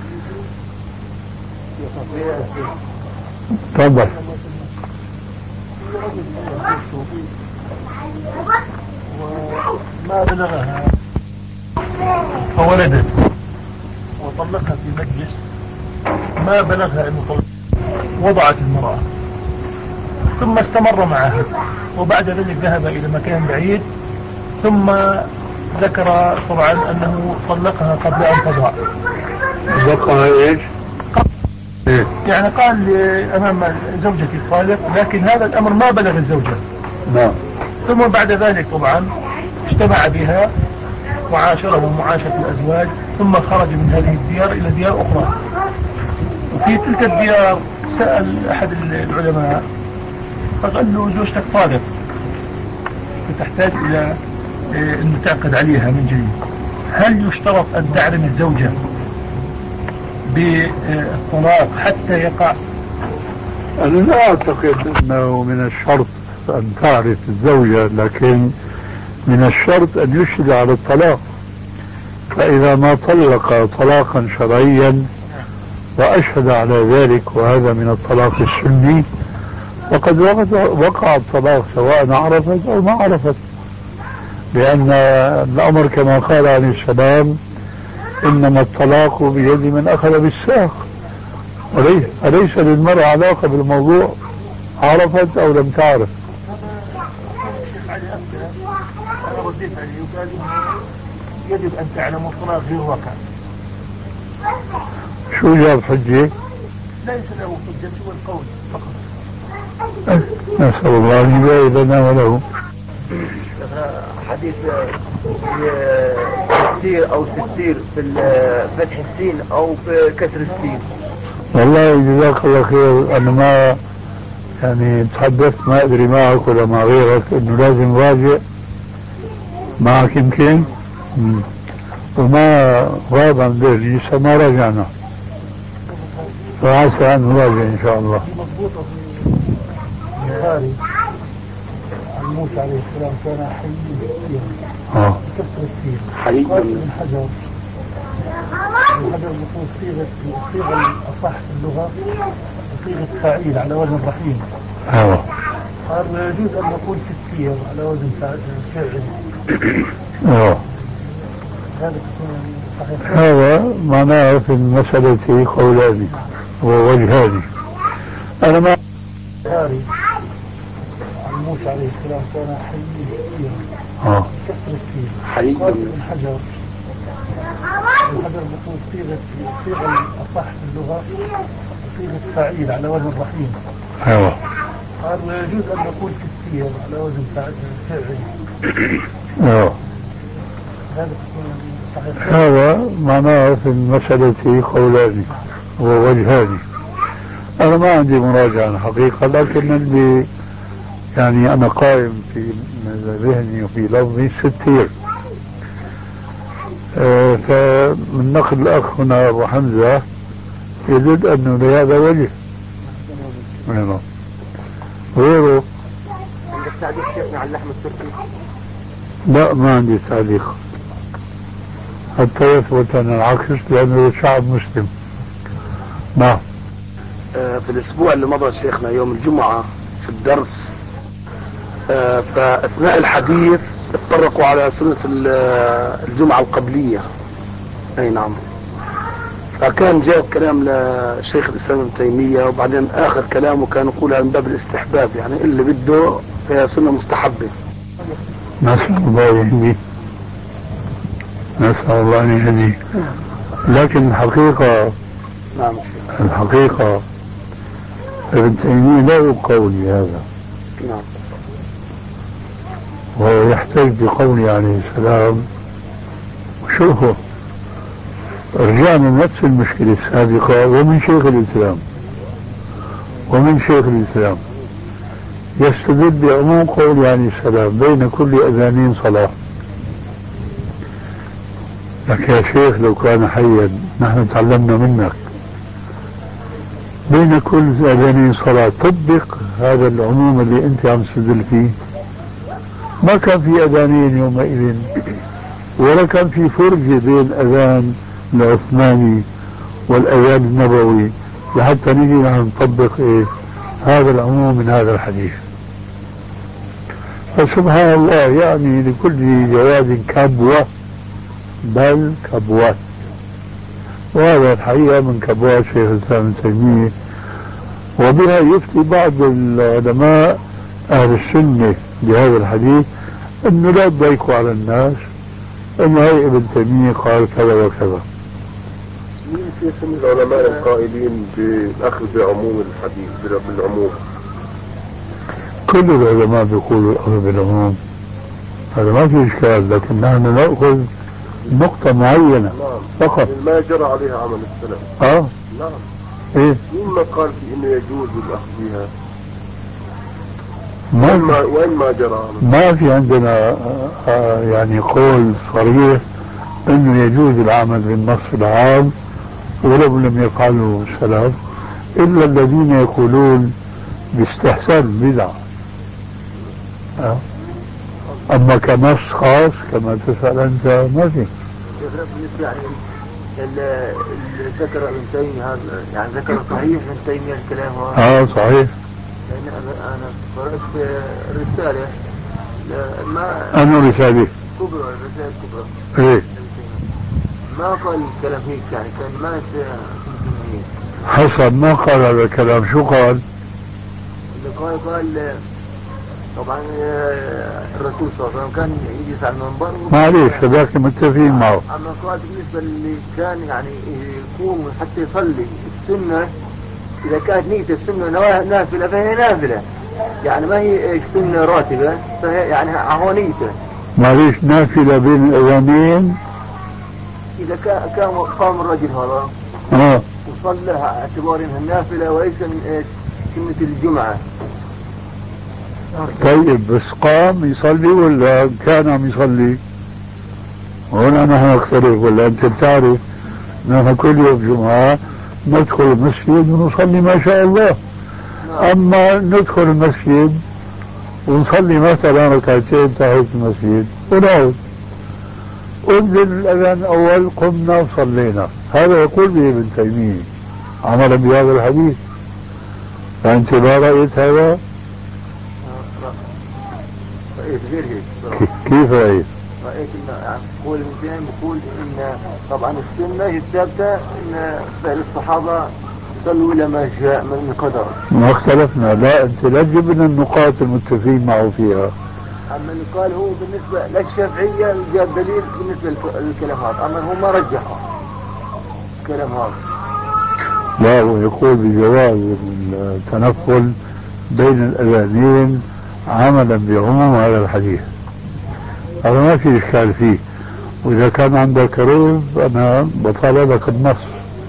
تفضل. ما بلغها فولدت وطلقها في مجلس، ما بلغها انه طلق، وضعت المرأة ثم استمر معها، وبعد ذلك ذهب الى مكان بعيد، ثم ذكر طبعا انه طلقها قبل ان تضع. طلقها ايش؟ يعني قال امام زوجتي الطالق، لكن هذا الامر ما بلغ الزوجة. نعم. ثم بعد ذلك طبعا اجتمع بها وعاشره معاشرة الازواج، ثم خرج من هذه الديار الى ديار اخرى. وفي تلك الديار سأل احد العلماء فقال له زوجتك طالق فتحتاج الى انه تعقد عليها من جديد، هل يشترط ان تعلم الزوجة بالطلاق حتى يقع؟ أنا لا أعتقد أنه من الشرط أن تعرف الزوجة، لكن من الشرط أن يشهد على الطلاق. فإذا ما طلق طلاقا شرعيا وأشهد على ذلك، وهذا من الطلاق السني، فقد وقع الطلاق سواء عرفت أو ما عرفت، لأن الأمر كما قال عليه السلام: إنما الطلاق بيد من أخذ بالساق. أليس للمرأة علاقة بالموضوع عرفت أو لم تعرف؟ أنا رديت عليه وقال يجب أن تعلم الطلاق غير واقع. شو جاب حجة؟ ليس له حجة سوى القول فقط. نسأل الله أن يبارك لنا وله. حديث تفسير أو تفسير في فتح السين أو في كسر السين. والله جزاك الله خير. أنا ما يعني تحدثت ما أدري معك ولا مع غيرك إنه لازم راجع معك يمكن، وما غاب عن ذلك لسه ما راجعنا، فعسى أن نراجع إن شاء الله. موسى عليه السلام كان حييا بكسر السين حي من حجر. الحجر المفروض الصيغة الأصح في اللغة صيغة فاعل على وزن رحيم. قال ويجوز أن نقول ستير على وزن فاعل. هذا معناه في المسألة قولان ووجهان. أنا ما عن موسى عليه السلام كان حييا بكسر السين حي من حجر. الحجر المفروض الصيغة الأصح في اللغة صيغة فاعل على وزن رحيم. قال ويجوز أن نقول ستير على وزن فاعل. هذا معناه في المسألة قولان ووجهان. أنا ما عندي مراجعة حقيقة، لكن اللي يعني أنا قائم في ذهني وفي لفظي ستير. فمن نقل الأخ هنا أبو حمزة يدل أنه لهذا وجه. غيره عندك تعليق شيخنا على اللحم التركي؟ لا، ما عندي تعليق حتى يثبت أن العكس، لأنه شعب مسلم. نعم. في الأسبوع اللي مضى شيخنا يوم الجمعة في الدرس، فأثناء الحديث اتطرقوا على سنة الجمعة القبلية. أي نعم. فكان جاء كلام لشيخ الإسلام ابن تيمية، وبعدين آخر كلامه كان يقولها من باب الاستحباب، يعني اللي بده فيها سنة مستحبة. نسأل الله يهديه، نسأل الله يهديه. لكن الحقيقة نعم. الحقيقة ابن تيمية له قولي هذا. نعم. وهو يحتج بقوله عليه السلام. شوفوا، رجعنا نفس المشكلة السابقة، ومن شيخ الإسلام يستدل بعموم قوله عليه السلام بين كل أذانين صلاة. لك يا شيخ لو كان حيا نحن تعلمنا منك، بين كل أذانين صلاة، طبق هذا العموم اللي أنت عم تستدل فيه. ما كان في أذانين يومئذ، ولا كان في فرجة بين أذان العثماني والأذان النبوي لحتى نجي نحن نطبق هذا العموم من هذا الحديث. فسبحان الله، يعني لكل جواد كبوة، بل كبوات. وهذا الحقيقة من كبوات شيخ الإسلام ابن تيمية، وبها يفتي بعض العلماء أهل السنة بهذا الحديث أنه لا تضيقوا على الناس، أنه هي ابن تيمية قال كذا وكذا. مين في العلماء القائلين بالأخذ بعموم الحديث بالعموم؟ كل العلماء بيقولوا الأخذ بالعموم، هذا ما في إشكال، لكن نحن نأخذ نقطة معينة فقط ما جرى عليها عمل السلف. نعم. إيه؟ مين ما قال في إنه يجوز الأخذ بها؟ وين ما جرى عمل؟ ما في عندنا يعني قول صريح إنه يجوز العمل بالنص العام ولو لم يفعله السلف، إلا الذين يقولون باستحسان بدعة. أما كنص خاص كما تسأل أنت ما في. يعني ذكر ابن تيمية هذا، يعني ذكر صحيح ابن تيمية الكلام هذا. صحيح. يعني أنا قرأت رسالة أنا رسالة كبرى، رسالة كبرى. إيه؟ ما قال الكلام هيك، يعني كان ما حسب ما قال هذا الكلام. شو قال؟ قال طبعا الرسول صلى الله عليه وسلم كان يجلس على المنبر. معليش هذاك متفقين معه. أما قال بالنسبة اللي كان يعني يقوم حتى يصلي السنة، إذا كانت نية السنة نافلة فهي نافلة، يعني ما هي سنة راتبة، فهي يعني هو نيته. معليش نافلة بين الأذانين. إذا كان قام الرجل هذا وصلها اعتبار انها نافلة وليس من سنة الجمعة. طيب بس قام يصلي ولا كان عم يصلي؟ هنا نحن نختلف. ولا أنت بتعرف نحن كل يوم جمعة ندخل المسجد ونصلي ما شاء الله. أما ندخل المسجد ونصلي مثلا ركعتين تحت المسجد ونعود، أنزل الأذان الأول قمنا وصلينا. هذا يقول به ابن تيمية عملا بهذا الحديث. فأنت ما رأيت هذا؟ رأيت غير هيك. كيف رأيت؟ رأيت إن يعني يقول ابن تيمية يقول إن طبعا السنة هي الثابتة إن فعل الصحابة صلوا إلى ما جاء من القدر. ما اختلفنا، لا أنت لا تجيب لنا النقاط المتفقين معه فيها. أما اللي قال هو بالنسبة للشافعية جاب دليل بالنسبة للكلام هذا، أما هو ما رجحه الكلام هذا. لا، هو يقول بجواز التنقل بين الأذانين عملا بعموم هذا الحديث، هذا ما في إشكال فيه. وإذا كان عندك ريب أنا بطالبك النص.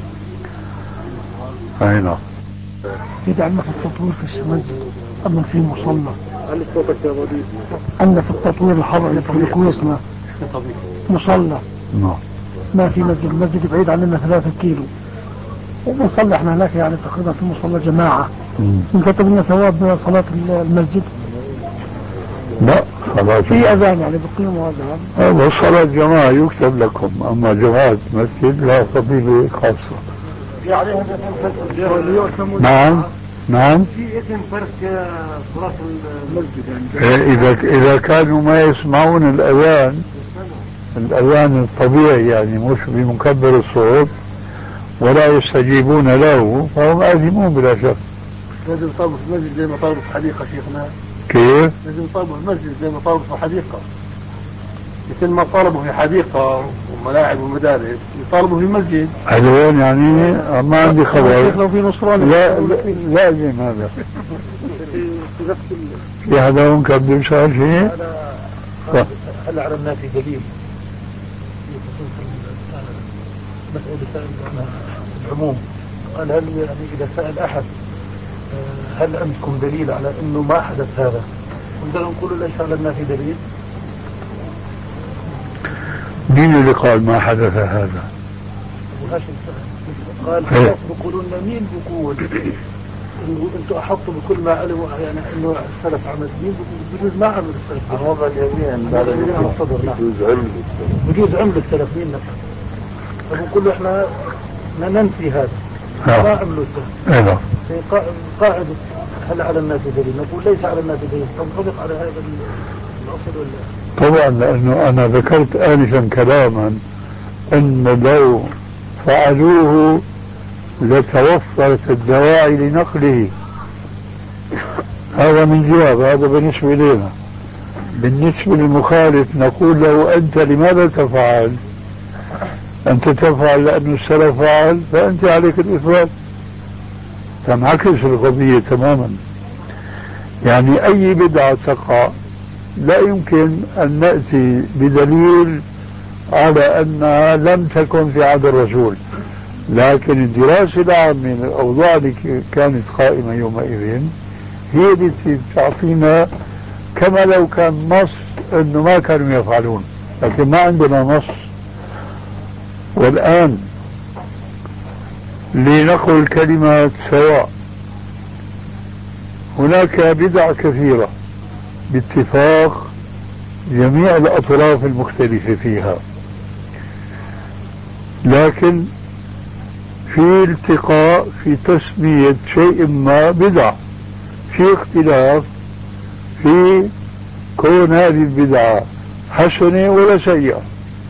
أي نعم. سيدي عندنا في التطوير في المسجد، أما في مصلى عندنا في التطوير الحضري في الكويسنا مصلى. نعم. ما في مسجد، المسجد بعيد عننا 3 كيلو، وبنصلي احنا هناك يعني تقريبا في مصلى جماعة. انكتب لنا ثواب صلاة المسجد؟ لا، صلاة في أذان يعني بقيموا هذا. الصلاة جماعة يكتب لكم، أما جماعة مسجد لا، فضيلة خاصة. يعني نعم نعم. في اسم فرق صلاة المسجد يعني. إذا كانوا ما يسمعون الأذان الطبيعي يعني مش بمكبر الصوت ولا يستجيبون له فهم آثمون بلا شك. لازم يطالبوا في المسجد زي ما طالبوا في حديقة شيخنا. كيف؟ لازم يطالبوا في المسجد زي ما طالبوا في حديقة، مثل ما طالبوا في حديقة وملاعب ومدارس يطالبوا في المسجد. هذا وين يعني؟ ما عندي خبر. لو في نصراني لا لازم هذا. في حدا ممكن بده يسأل شيء؟ هل عرفنا في دليل مسألة سائل العموم؟ قال هل يعني إذا سأل أحد هل عندكم دليل على أنه ما حدث هذا؟ ونقدر نقول ليس لنا في دليل. مين اللي قال ما حدث هذا؟ قال بيقولون مين بيقول انه انتم احطوا بكل ما علموا يعني انه السلف عمل مين بجوز ما عمل السلف عن وضع اليمين بعد بجوز عمل السلف مين نفسه. فبنقول له احنا ننفي هذا ما عملوا السلف. قاعدة هل على الناس دليل؟ نقول ليس على الناس دليل. تنطبق على هذا الاصل ولا؟ طبعا، لانه انا ذكرت انفا كلاما ان لو فعلوه لتوفرت الدواعي لنقله. هذا من جهة، هذا بالنسبة لنا. بالنسبة للمخالف نقول له أنت لماذا تفعل؟ أنت تفعل لأن السلف فعل فأنت عليك الإثبات. تنعكس القضية تماما. يعني أي بدعة تقع لا يمكن أن نأتي بدليل على أنها لم تكن في عهد الرسول، لكن الدراسة العامة للأوضاع اللي كانت قائمة يومئذ هي التي تعطينا كما لو كان نص أنه ما كانوا يفعلون، لكن ما عندنا نص. والآن لنقل كلمة سواء، هناك بدع كثيرة باتفاق جميع الأطراف المختلفة فيها، لكن في التقاء في تسمية شيء ما بدعة، في اختلاف في كون هذه البدعة حسنة ولا سيئة.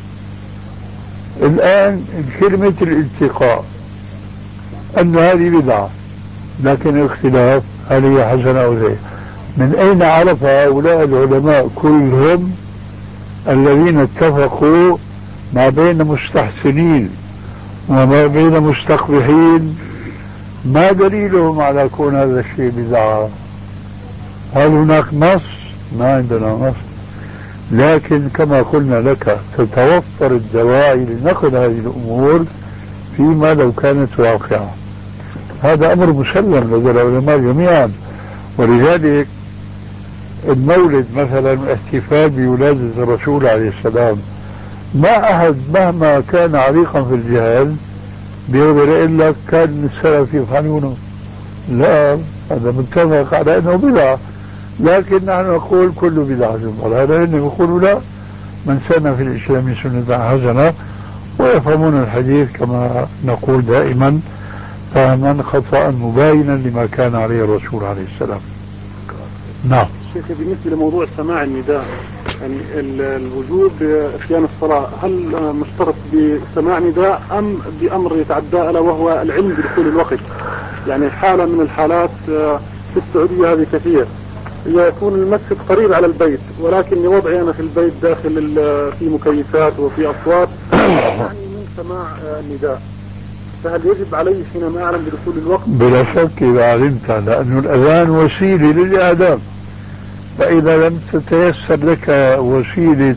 الآن كلمة الالتقاء أن هذه بدعة، لكن الاختلاف هل هي حسنة أو سيئة. من أين عرف هؤلاء العلماء كلهم الذين اتفقوا ما بين مستحسنين وما بين مستقبحين ما دليلهم على كون هذا الشيء بدعة؟ هل هناك نص؟ ما عندنا نص، لكن كما قلنا لك تتوفر الدواعي لنقل هذه الأمور فيما لو كانت واقعة. هذا أمر مسلم لدى العلماء جميعا. ولذلك المولد مثلا، الاحتفال بولادة الرسول عليه السلام، ما أحد مهما كان عريقا في الجهل بيقدر يقول لك كان السلف يفعلونه. لا، هذا متفق على أنه بدعة، لكن نحن نقول كل بدعة ضلالة، هذا اللي يقولوا لا، من سن في الإسلام سنة حسنة، ويفهمون الحديث كما نقول دائما فهما خطأ مباينا لما كان عليه الرسول عليه السلام. نعم. شيخ بالنسبة لموضوع سماع النداء، يعني الوجوب بإتيان الصلاة هل مشترط بسماع نداء أم بأمر يتعدى ألا وهو العلم بدخول الوقت؟ يعني حالة من الحالات في السعودية هذه كثير، يكون المسجد قريب على البيت ولكن وضعي أنا في البيت داخل في مكيفات وفي أصوات يعني من سماع النداء، فهل يجب علي حينما أعلم بدخول الوقت؟ بلا شك إذا علمت، لأن الأذان وسيلة للإعلام، فإذا لم تتيسر لك وسيلة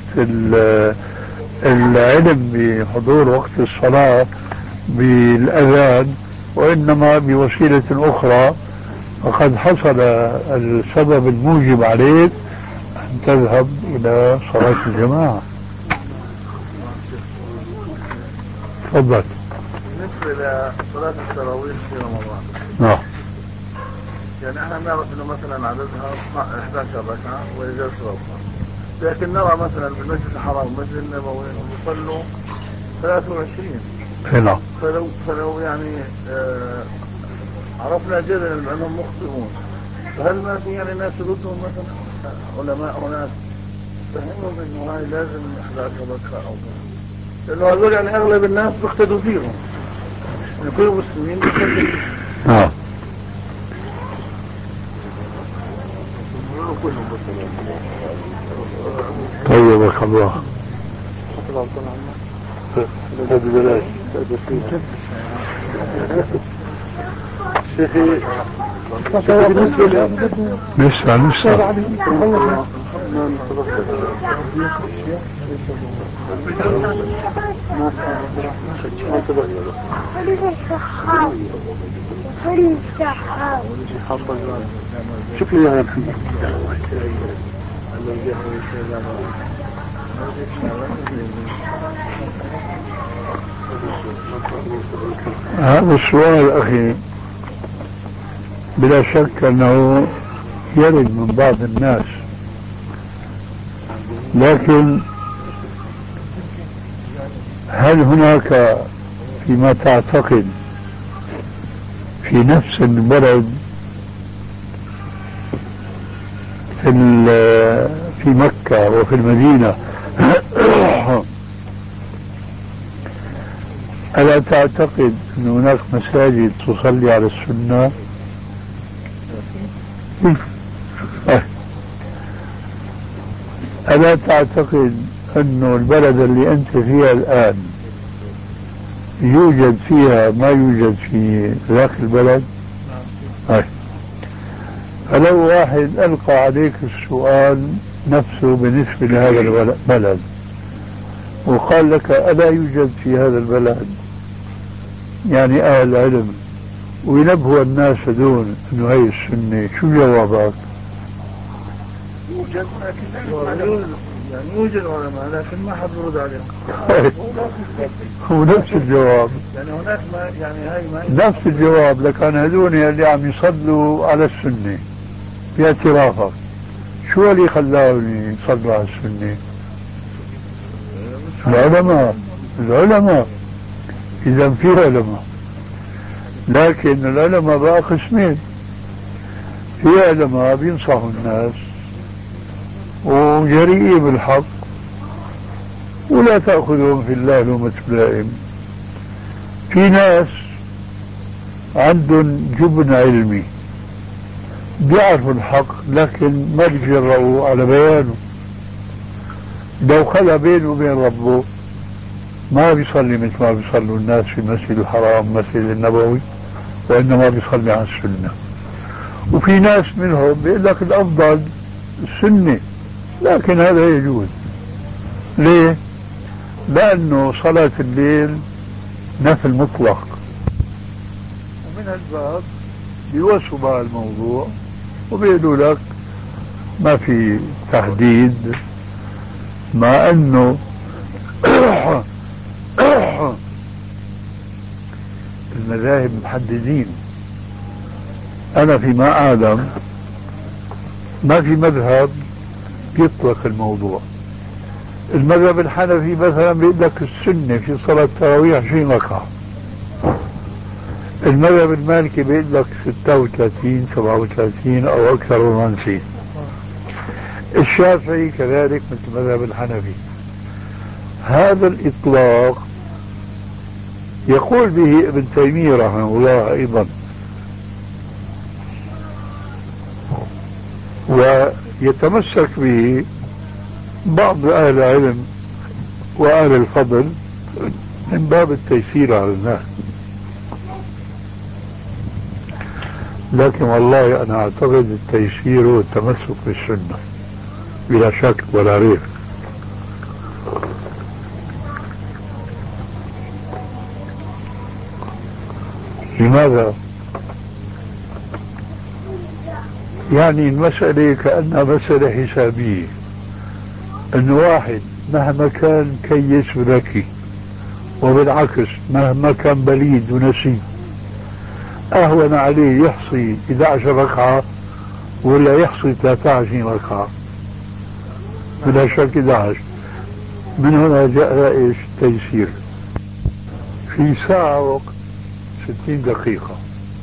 العلم بحضور وقت الصلاة بالأذان وإنما بوسيلة أخرى، فقد حصل السبب الموجب عليك أن تذهب إلى صلاة الجماعة. تفضل. بالنسبة لصلاة التراويح في رمضان، نعم. يعني احنا نعرف انه مثلا عددها 11 ركعة ويجلس ربما، لكن نرى مثلا بالمسجد الحرام والمسجد النبوي يصلوا 23. نعم. فلو يعني عرفنا جدلا بانهم مخطئون، فهل ما في يعني ناس يردهم مثلا علماء وناس فهمهم انه هاي لازم 11 ركعة او كذا، لانه هذول يعني اغلب الناس بيقتدوا فيهم، يعني كل المسلمين بيقتدوا فيهم. نعم. طيبك الله. هذا بلاش شيخي. لسه شوف لي يا هذا السؤال أخي بلا شك أنه يرد من بعض الناس، لكن هل هناك فيما تعتقد في نفس البلد في مكة وفي المدينة ألا تعتقد أن هناك مساجد تصلي على السنة؟ ألا تعتقد أن البلد اللي أنت فيها الآن يوجد فيها ما يوجد في ذاك البلد؟ فلو واحد ألقى عليك السؤال نفسه بالنسبة لهذا البلد وقال لك ألا يوجد في هذا البلد يعني أهل العلم وينبهوا الناس دون أنه هي السنة، شو جوابك؟ يوجد يعني يوجد علماء لكن ما حد يرد عليهم. هو نفس الجواب، يعني هناك ما يعني هاي ما نفس الجواب، لكن هذول اللي عم يصلوا على السنة باعترافك شو اللي خلاهم يصلوا على السنة؟ العلماء إذا في علماء، لكن العلماء بقى قسمين، في علماء بينصحوا الناس وجريئين بالحق ولا تأخذهم في الله لومة لائم، في ناس عندهم جبن علمي بيعرفوا الحق لكن ما بيجرؤوا على بيانه، لو خلى بينه وبين ربه ما بيصلي مثل ما بيصلوا الناس في المسجد الحرام المسجد النبوي، وإنما بيصلي على السنة. وفي ناس منهم بيقول لك الأفضل السنة، لكن هذا يجوز. ليه؟ لأنه صلاة الليل نفل مطلق، ومن هالباب بيوسوا بقى الموضوع وبيقولوا لك ما في تحديد، مع أنه المذاهب محددين. أنا فيما أعلم ما في مذهب يطلق الموضوع. المذهب الحنفي مثلا بيقول لك السنة في صلاة التراويح 20 ركعة. المذهب المالكي بيقول لك 36 37 أو أكثر وما نسيت. الشافعي كذلك مثل المذهب الحنفي. هذا الإطلاق يقول به ابن تيمية رحمه الله أيضا، ويتمسك به بعض أهل العلم وأهل الفضل من باب التيسير على الناس. لكن والله أنا أعتقد التيسير والتمسك بالسنة بلا شك ولا ريب. لماذا؟ يعني المسألة كأنها مسألة حسابية، أن واحد مهما كان كيس وذكي، وبالعكس مهما كان بليد ونسي، أهون عليه يحصي 11 ركعة ولا يحصي 23 ركعة؟ بلا شك 11. من هنا جاء ايش؟ التيسير. في ساعة وقت 60 دقيقة،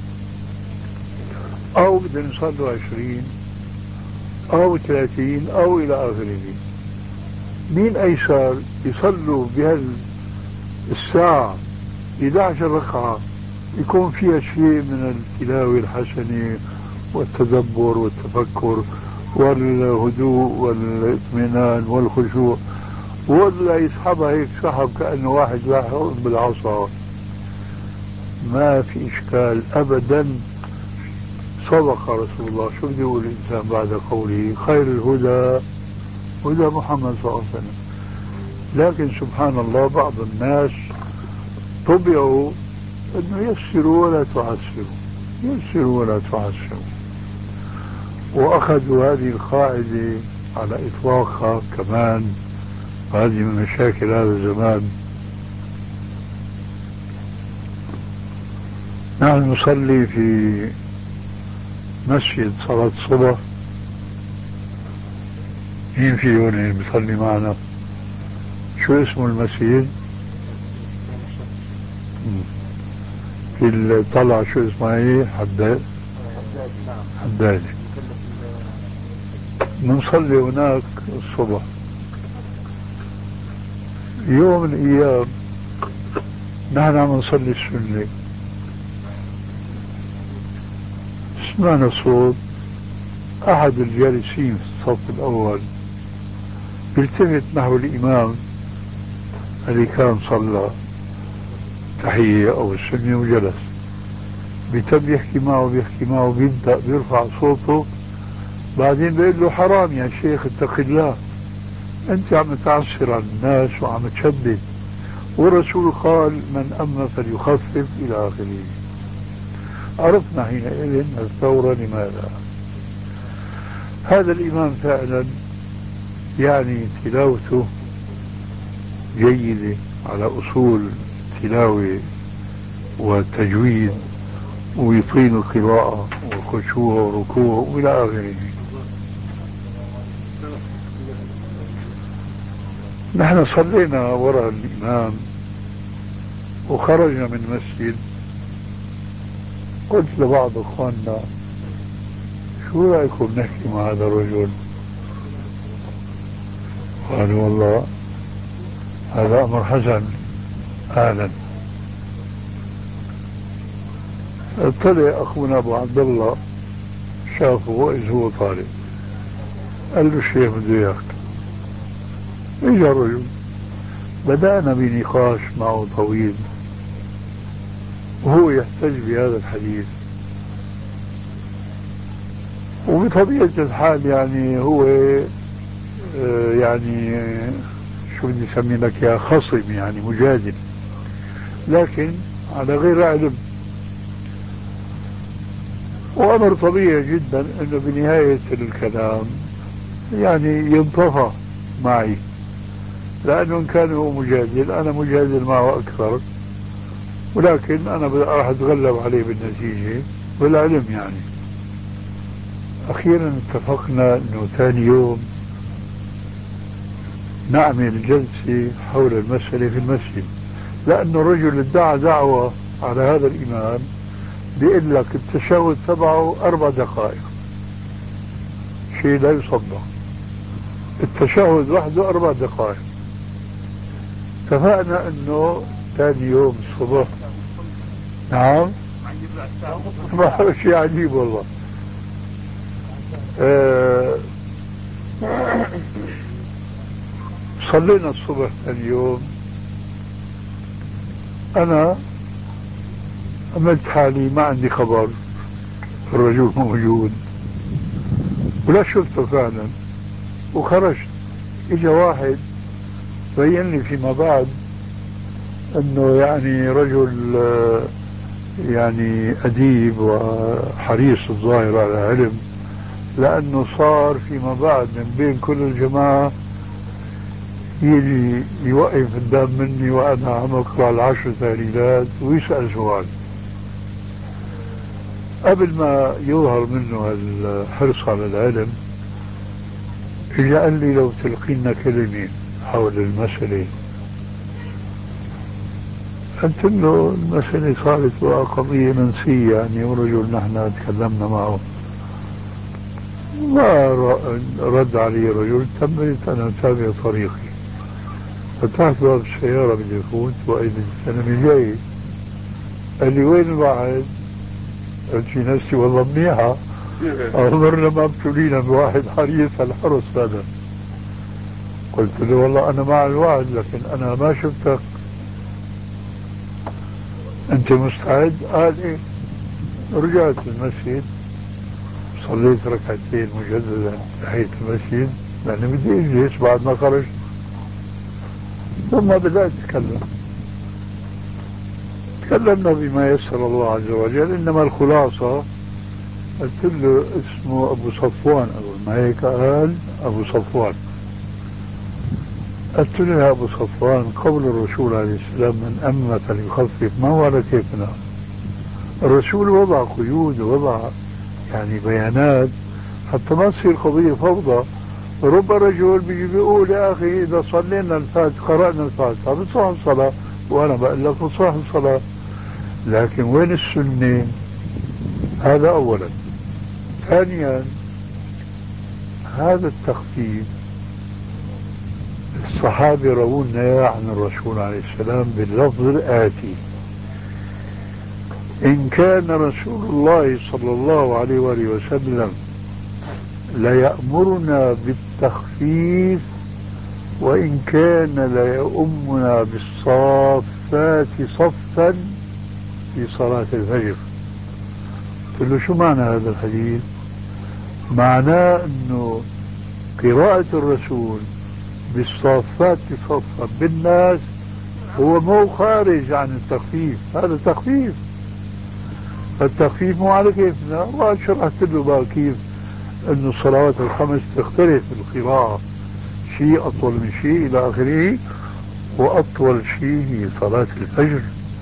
أو بدنا نصلوا 20 أو 30 أو إلى آخره. مين أيسر يصلوا بهالساعة 11 ركعة يكون فيها شيء من التلاوة الحسنة والتدبر والتفكر والهدوء والاطمئنان والخشوع، ولا يسحبها هيك سحب كأنه واحد لاحق بالعصا؟ ما في إشكال أبدا. صدق رسول الله. شو بده يقول الإنسان بعد قوله خير الهدى هدى محمد صلى الله عليه وسلم؟ لكن سبحان الله بعض الناس طبعوا أنه يسروا ولا تعسروا، يسروا ولا تعسروا، وأخذوا هذه القاعدة على إطلاقها كمان. هذه من مشاكل هذا الزمان. نحن نصلي في مسجد صلاة الصبح. مين في هون بيصلي معنا؟ شو اسمه المسجد؟ في الطلعة شو اسمها هي؟ حدادي. نصلي هناك الصبح. يوم من الأيام نحن عم نصلي السنة، سمعنا صوت أحد الجالسين في الصف الأول بيلتفت نحو الإمام اللي كان صلى تحية أو السنة وجلس، بيتم يحكي معه بيبدأ بيرفع صوته، بعدين بيقول له حرام يا شيخ اتق الله، أنت عم تعسر على الناس وعم تشدد، والرسول قال من أما فليخفف إلى آخره. عرفنا حينئذ الثورة لماذا. هذا الإمام فعلا يعني تلاوته جيدة على أصول تلاوة وتجويد، ويطيل القراءة وخشوع وركوع وإلى آخره. نحن صلينا وراء الإمام وخرجنا من المسجد. قلت لبعض أخواننا شو رأيكم نحكي مع هذا الرجل؟ قالوا والله هذا أمر حسن أهلا. طلع أخونا أبو عبد الله شافه وإذ هو طالب، قال له الشيخ بده إياك. إجا الرجل، بدأنا بنقاش معه طويل وهو يحتج بهذا الحديث، وبطبيعة الحال يعني هو يعني شو بدي اسمي لك يا خصم، يعني مجادل، لكن على غير علم. وأمر طبيعي جدا أنه بنهاية الكلام يعني ينطفى معي، لأنه إن كان هو مجادل أنا مجادل معه أكثر، ولكن أنا راح أتغلب عليه بالنتيجة بالعلم يعني. أخيرا اتفقنا أنه ثاني يوم نعمل جلسة حول المسألة في المسجد، لأنه الرجل ادعى دعوة على هذا الإمام بيقول لك التشهد تبعه 4 دقائق، شيء لا يصدق. التشهد وحده 4 دقائق. اتفقنا انه ثاني يوم الصبح. نعم ما شيء عجيب والله. صلينا الصبح ثاني يوم، انا عملت حالي ما عندي خبر الرجل موجود ولا شفته فعلا، وخرجت. اجا واحد بين لي فيما بعد انه يعني رجل يعني اديب وحريص الظاهر على علم، لانه صار فيما بعد من بين كل الجماعه يجي يوقف قدام مني وانا عم اقرا ال10 تهليلات ويسال سؤال. قبل ما يظهر منه الحرص على العلم اجى قال لي لو تلقي لنا كلمه حول المساله. قلت له المسألة صارت بقى قضية منسية يعني، ورجل نحن تكلمنا معه ما رد علي رجل. تميت أنا أتابع طريقي، فتحت باب السيارة بدي أفوت وإذا السلمي جاي قال لي وين الواحد؟ قلت في نفسي والله منيحة، أمرنا ما ابتلينا بواحد حريص الحرص هذا. قلت له والله أنا مع الوعد لكن أنا ما شفتك، أنت مستعد؟ قال إيه. رجعت المسجد صليت ركعتين مجددا تحية المسجد لأني بدي أجلس بعد ما خرجت، ثم بدأت أتكلم. تكلمنا بما يسر الله عز وجل، إنما الخلاصة قلت له اسمه أبو صفوان أول ما هيك قال أبو صفوان. قلت له يا أبو صفوان قول الرسول عليه السلام من أمة فليخفف ما هو على كيفنا. الرسول وضع قيود ووضع يعني بيانات حتى ما تصير قضية فوضى. رب رجل بيجي بيقول يا أخي إذا صلينا الفاتحة قرأنا الفاتحة بتصح الصلاة، وأنا بقول لك بتصح الصلاة، لكن وين السنة؟ هذا أولا. ثانيا هذا التخفيف الصحابة روونا عن الرسول عليه السلام باللفظ الآتي: إن كان رسول الله صلى الله عليه وآله وسلم ليأمرنا بالتخفيف وإن كان ليؤمنا بالصافات صفا في صلاة الفجر. قلت له شو معنى هذا الحديث؟ معناه أنه قراءة الرسول بالصافات صفا بالناس هو مو خارج عن التخفيف، هذا تخفيف. التخفيف مو على كيفنا، وشرحت له بقى كيف أن الصلوات الخمس تختلف القراءة، شيء أطول من شيء إلى آخره، وأطول شيء هي صلاة الفجر.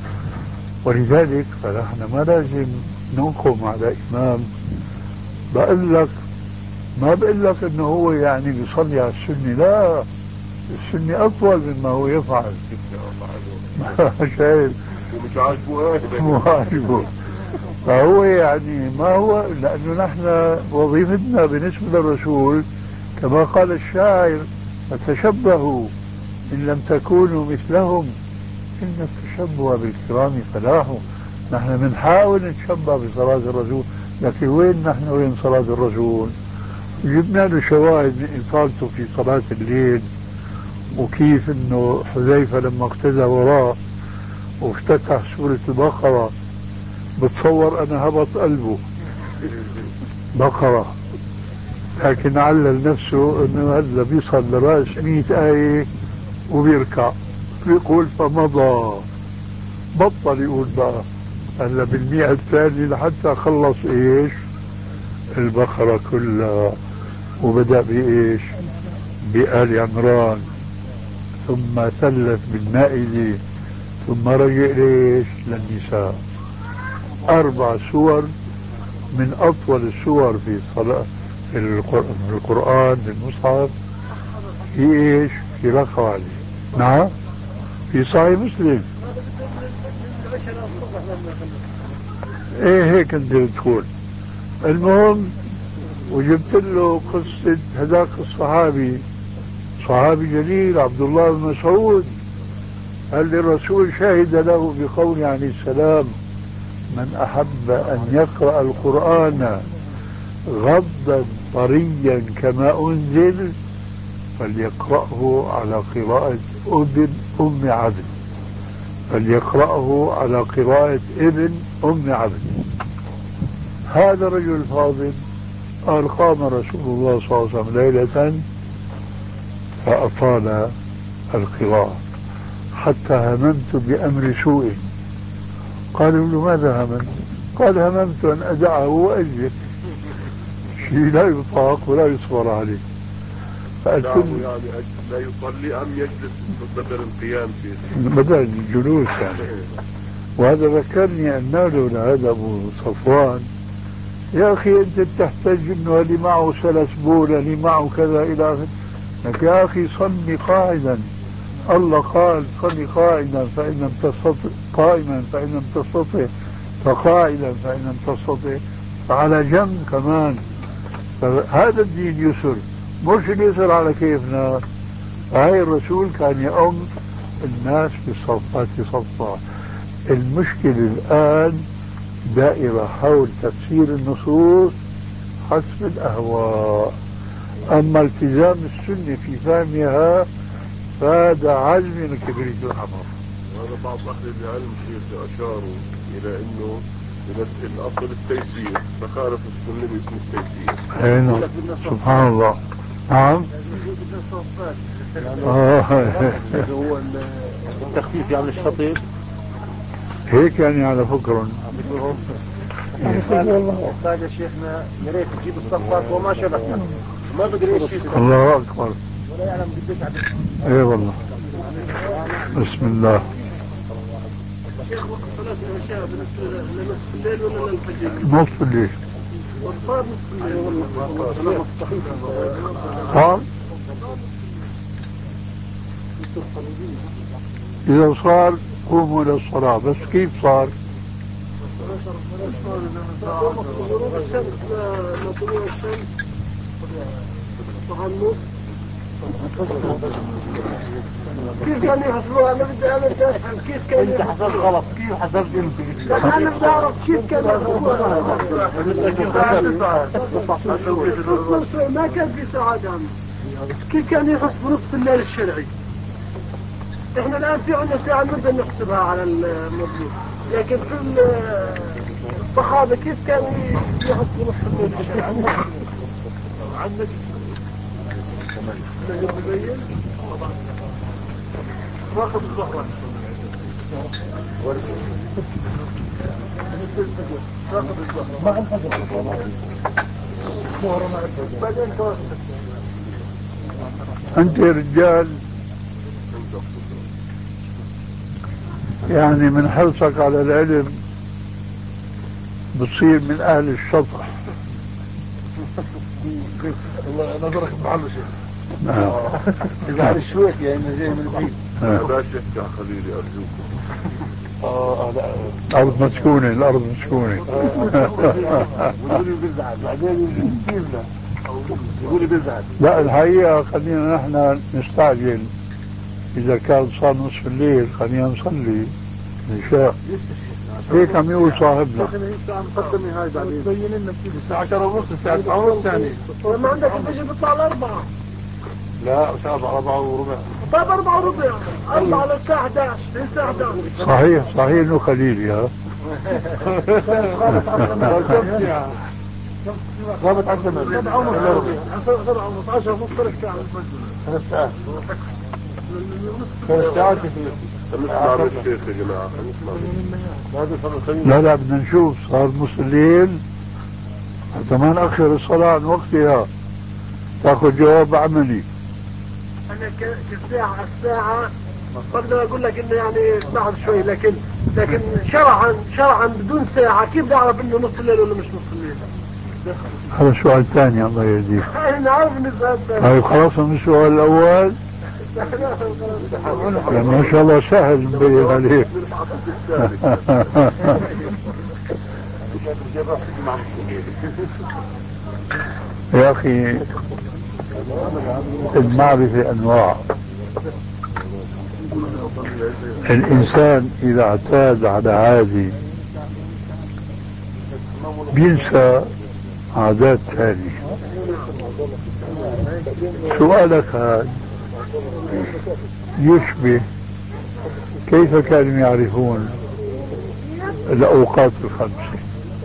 ولذلك فنحن ما لازم ننقم على إمام بقول لك ما بقول لك انه هو يعني بيصلي على السنة، لا، السنة اطول مما هو يفعل. شايف؟ ومش عاجبه مو عاجبه. فهو يعني ما هو، لانه نحن وظيفتنا بالنسبة للرسول كما قال الشاعر: فتشبهوا ان لم تكونوا مثلهم ان التشبه بالكرام فلاح. نحن بنحاول نتشبه بصلاة الرسول، لكن وين نحن وين صلاة الرسول؟ جبنا له شواهد من إطالته في صلاة الليل، وكيف انه حذيفة لما اقتدى وراه وافتتح سورة البقرة بتصور انا هبط قلبه بقرة، لكن علل نفسه انه هذا بيصل لرأس 100 آية وبيركع، بيقول فمضى، بطل يقول بقى هلا بالمئة الثانية لحتى خلص ايش؟ البقرة كلها، وبدأ بإيش؟ بآل عمران، ثم ثلث بالمائدة، ثم رجع ليش؟ للنساء. 4 سور من أطول السور في في القرآن في المصحف في ايش؟ في رقم واحدة. نعم في صحيح مسلم. ايه هيك انت بتقول. المهم وجبت له قصة هذاك الصحابي، صحابي جليل عبد الله بن مسعود، قال لي الرسول شهد له بقوله عليه السلام: من أحب أن يقرأ القرآن غضا طريا كما أنزل فليقرأه على قراءة أم عبد، فليقرأه على قراءة ابن أم عبد. هذا الرجل الفاضل قال: قام رسول الله صلى الله عليه وسلم ليلة فأطال القراءة حتى هممت بأمر سوء. قالوا له: ماذا هممت؟ قال: هممت أن أدعه وأجلس، شيء لا يطاق ولا يصبر عليه. يعني لا يصلي أم يجلس بدل القيام فيه؟ بدل الجلوس يعني. وهذا ذكرني أن له لهذا أبو صفوان: يا أخي أنت تحتاج إنه اللي معه سلسبول اللي معه كذا إلى آخره، لك يا أخي صلي قاعدا. الله قال: صلي قاعدا فإن لم تستطع، قائما فإن لم تستطع، فقاعدا فإن لم تستطع، فعلى جنب كمان. فهذا الدين يسر، مش اليسر على كيفنا. فهي الرسول كان يؤم الناس بالصفات صفا. المشكلة الآن دائرة حول تفسير النصوص حسب الأهواء، أما التزام السنة في فهمها فهذا علم من كبريت الأمر. وهذا بعض أهل العلم أشاروا إلى أنه الأصل التيسير، فخالف السنة باسم التيسير. نعم سبحان الله. نعم هو التخفيف يعني الشطيب هيك يعني على فكرة. بعد يا شيخنا يا ريت تجيب الصفات وما شبكنا ما بدري ايش في. الله أكبر. ايه والله. بسم الله. شيخ وقت صلاة العشاء بالنسبة لنصف الليل ولا للفجر؟ نصف الليل. صار نصف الليل والله صار إذا صار قوموا إلى الصلاة. بس كيف صار؟ غروب الشمس لطلوع الشمس صار النص. كيف كان يحسبوها؟ أنا بدي أفهم كيف كان يحسبوها. أنت حسبت غلط. كيف حسبت أنت؟ لا أنا بدي أعرف كيف كان يحسبوها. ما كان في ساعات عامة. كيف كان يحسبوا نصف الليل الشرعي؟ احنا الآن في عندنا ساعة نقدر نحسبها على المظلوم، لكن في الصحابة كيف كانوا يحسبوا نصف الليل الشرعي؟ عندك مبين واخذ الصحوة مع الفجر بعدين أنت يا رجال يعني من حرصك على العلم بتصير من أهل الشطح. الله نظرك محل شيء. نعم. إذا على الشويك يعني جاي من بعيد. لا شك يا خليلي أرجوكم. لا الأرض مسكونة، الأرض مسكونة. يقولي بيزعل بعدين كيفنا يقولي بيزعل. لا الحقيقة خلينا نحن نستعجل، إذا كان صار نصف الليل خلينا نصلي العشاء. هيك عم يقول صاحبنا. مقدمة هاي بعدين تبين لنا كيف الساعة 10:30 الساعة 9:30 ثاني. ما عندك الفجر بيطلع على 4. لا 4:15. طيب 4:15 4 للساعة 11 للساعة 11. صحيح صحيح انه خليلي ها. غابت عن زمان 7:30 10:30 3 ساعات. 3 ساعات 3 ساعات. نسمع من الشيخ يا جماعة، لا بدنا نشوف صار نص الليل حتى ما نأخر الصلاة عن وقتها، تاخذ جواب عملي. أنا الساعة بقدر أقول لك إنه يعني بعد شوي، لكن شرعا بدون ساعة كيف نعرف إنه نص الليل ولا مش نص الليل؟ هذا سؤال ثاني الله يهديك. نعرف ان السؤال الثاني. طيب خلاص من السؤال الاول ما شاء الله سهل مبين عليك. يا اخي المعرفة انواع. الانسان اذا اعتاد على عادي بينسى عادات ثانية. سؤالك هذا يشبه كيف كانوا يعرفون الأوقات الخمسة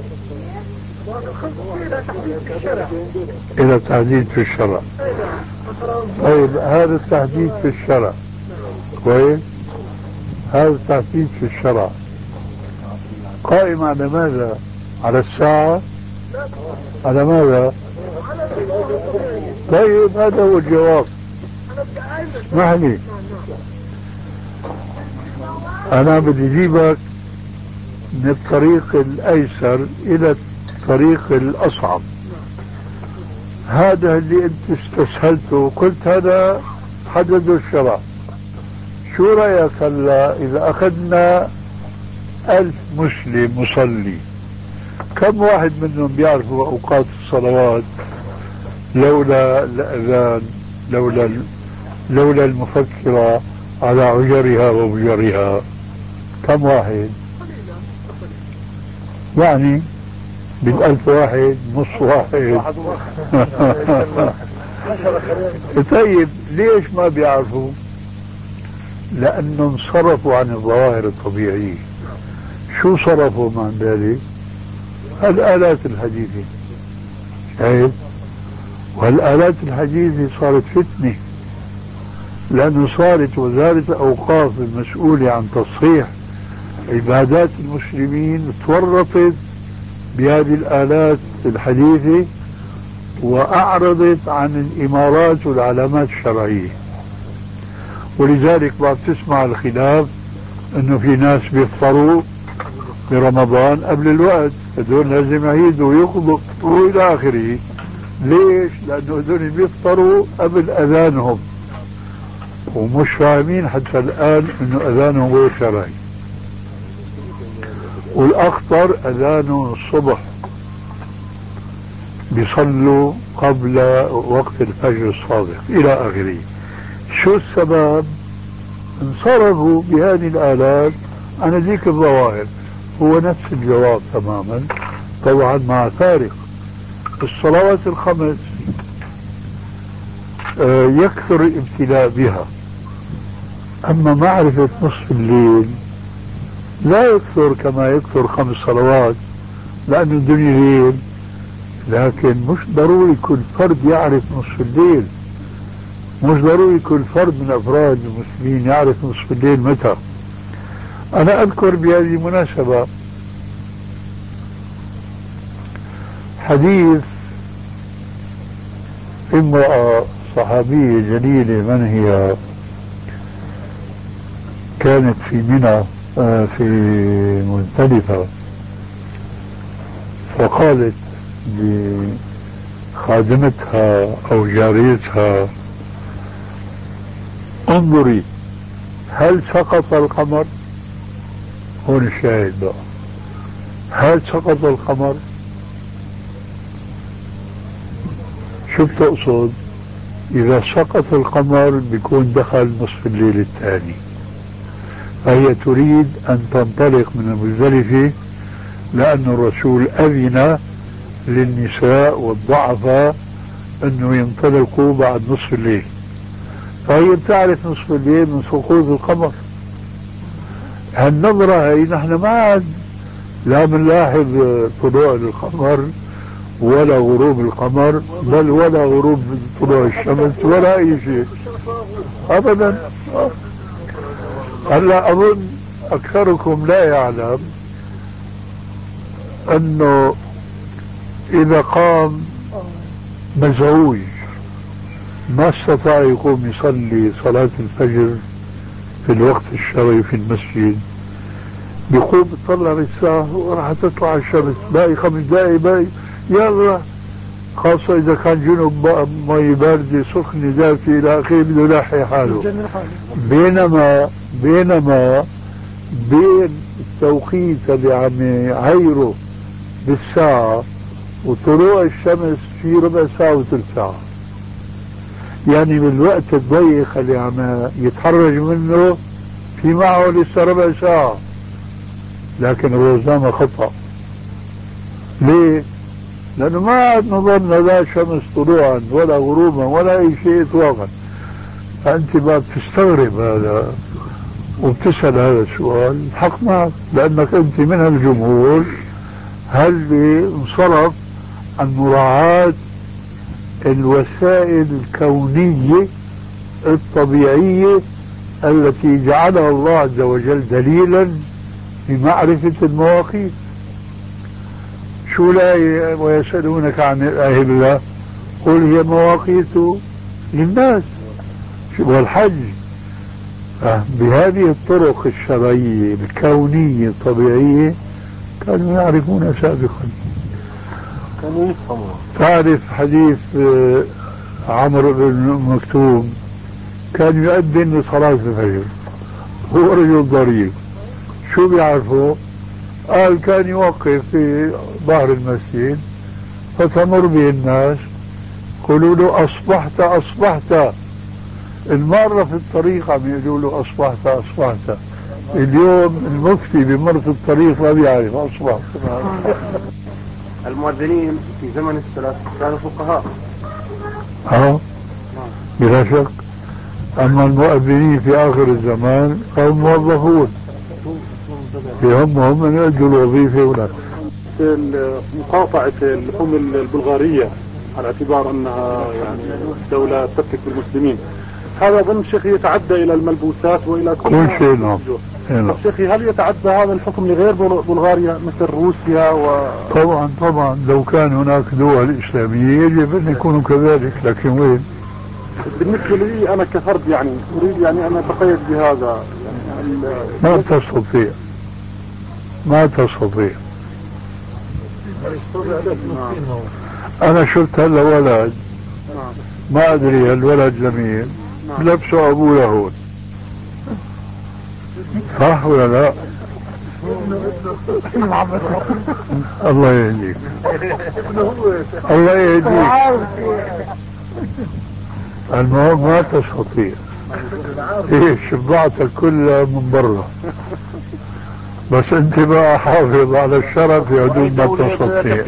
إلى تحديد في الشرع. طيب هذا التحديد في الشرع كويس، هذا التحديد في الشرع قائم على ماذا؟ على الساعة؟ على ماذا؟ طيب هذا هو الجواب. اسمح لي أنا بدي أجيبك من الطريق الأيسر إلى الطريق الأصعب. هذا اللي أنت استسهلته قلت هذا حدده الشرع. شو رأيك هلا إذا أخذنا 1000 مسلم مصلي، كم واحد منهم بيعرفوا أوقات الصلوات لولا الأذان، لولا المفكرة على عجرها وبجرها؟ كم واحد؟ يعني بال1000 واحد نص واحد. طيب ليش ما بيعرفوا؟ لأنه انصرفوا عن الظواهر الطبيعية. شو صرفوا عن ذلك؟ الآلات الحديثة. شايف؟ والآلات الحديثة صارت فتنة، لأنه صارت وزارة الأوقاف المسؤولة عن تصحيح عبادات المسلمين تورطت بهذه الآلات الحديثة وأعرضت عن الإمارات والعلامات الشرعية. ولذلك بعد تسمع الخلاف انه في ناس بيفطروا برمضان قبل الوقت، هدول لازم يعيدوا ويقضوا والى اخره. ليش؟ لانه هدول بيفطروا قبل اذانهم ومش فاهمين حتى الان انه اذانهم غير شرعي. والاخطر اذانهم الصبح بيصلوا قبل وقت الفجر الصادق الى اخره. شو السبب؟ انصرفوا بهذه الآلات عن ذيك الظواهر. هو نفس الجواب تماما، طبعا مع فارق. الصلوات الخمس يكثر الابتلاء بها، أما معرفة نصف الليل لا يكثر كما يكثر 5 صلوات، لأن الدنيا ليل. لكن مش ضروري كل فرد يعرف نصف الليل، مش ضروري كل فرد من أفراد المسلمين يعرف نصف الليل متى. أنا أذكر بهذه المناسبة حديث امرأة صحابية جليلة، من هي؟ كانت في منى في مزدلفة، فقالت لخادمتها أو جاريتها: انظري هل سقط القمر؟ هون الشاهد بقى، هل سقط القمر؟ شو بتقصد؟ إذا سقط القمر بيكون دخل نصف الليل الثاني. فهي تريد أن تنطلق من المزدلفة، لأن الرسول أذن للنساء والضعفاء أنه ينطلقوا بعد نصف الليل. فهي بتعرف نصف الليل من سقوط القمر. هالنظرة هي نحن ما عاد لا بنلاحظ طلوع القمر ولا غروب القمر، بل ولا غروب طلوع الشمس ولا أي شيء أبدا. هلا أظن أكثركم لا يعلم أنه إذا قام مزعوج ما استطاع يقوم يصلي صلاة الفجر في الوقت الشرعي في المسجد، بيقوم يطلع بالساعة وراح تطلع الشمس، باقي 5 دقائق، باقي يلا خاصة إذا كان جنب مي باردة سخنة دافئة إلى آخره بده يلاحي حاله. بينما بين التوقيت اللي عم يعيره بالساعة وطلوع الشمس في ربع ساعة وثلث ساعة، يعني بالوقت الضيق اللي عم يتحرج منه في معه لسه ربع ساعة، لكن الرزانة خطأ. ليه؟ لأنه ما عاد نظرنا لا شمس طلوعا ولا غروبا ولا أي شيء إطلاقا. فأنت بقى بتستغرب هذا وبتسأل هذا السؤال، الحق معك، لأنك أنت من الجمهور اللي انصرف عن مراعاة الوسائل الكونية الطبيعية التي جعلها الله عز وجل دليلا لمعرفة المواقيت. شو الآية ويسألونك عن الأهلة قل هي مواقيت للناس والحج. بهذه الطرق الشرعية الكونية الطبيعية كانوا يعرفون سابقا. كانوا يفهموا. تعرف حديث عمرو بن مكتوم كان يؤذن لصلاة الفجر، هو رجل ضرير، شو بيعرفه؟ قال كان يوقف في ظهر المسجد فتمر به الناس يقولوا له أصبحت أصبحت، المارة في الطريق عم يقولوا له أصبحت أصبحت. اليوم المفتي بمر في الطريق ما بيعرف أصبحت. المؤذنين في زمن السلف كانوا فقهاء. بلا شك. أما المؤذنين في آخر الزمان هم موظفون هم من يؤدوا الوظيفة هناك. مقاطعة اللحوم البلغارية على اعتبار أنها يعني دولة تفتك بالمسلمين، هذا أظن شيخي يتعدى إلى الملبوسات وإلى كل شيء. نعم. شيخي هل يتعدى هذا الحكم لغير بلغاريا مثل روسيا طبعا لو كان هناك دول إسلامية يجب أن يكونوا كذلك، لكن وين؟ بالنسبة لي أنا كفرد يعني أريد يعني أن أتقيد بهذا يعني ما تستطيع. أنا شفت هلا ولد ما أدري الولد جميل لبسه أبوه يهود، صح ولا لا؟ الله يهديك الله يهديك. المهم ما تستطيع، شبعتك كلها من برا، بس انت بقى حافظ على الشرف في حدود ما تستطيع.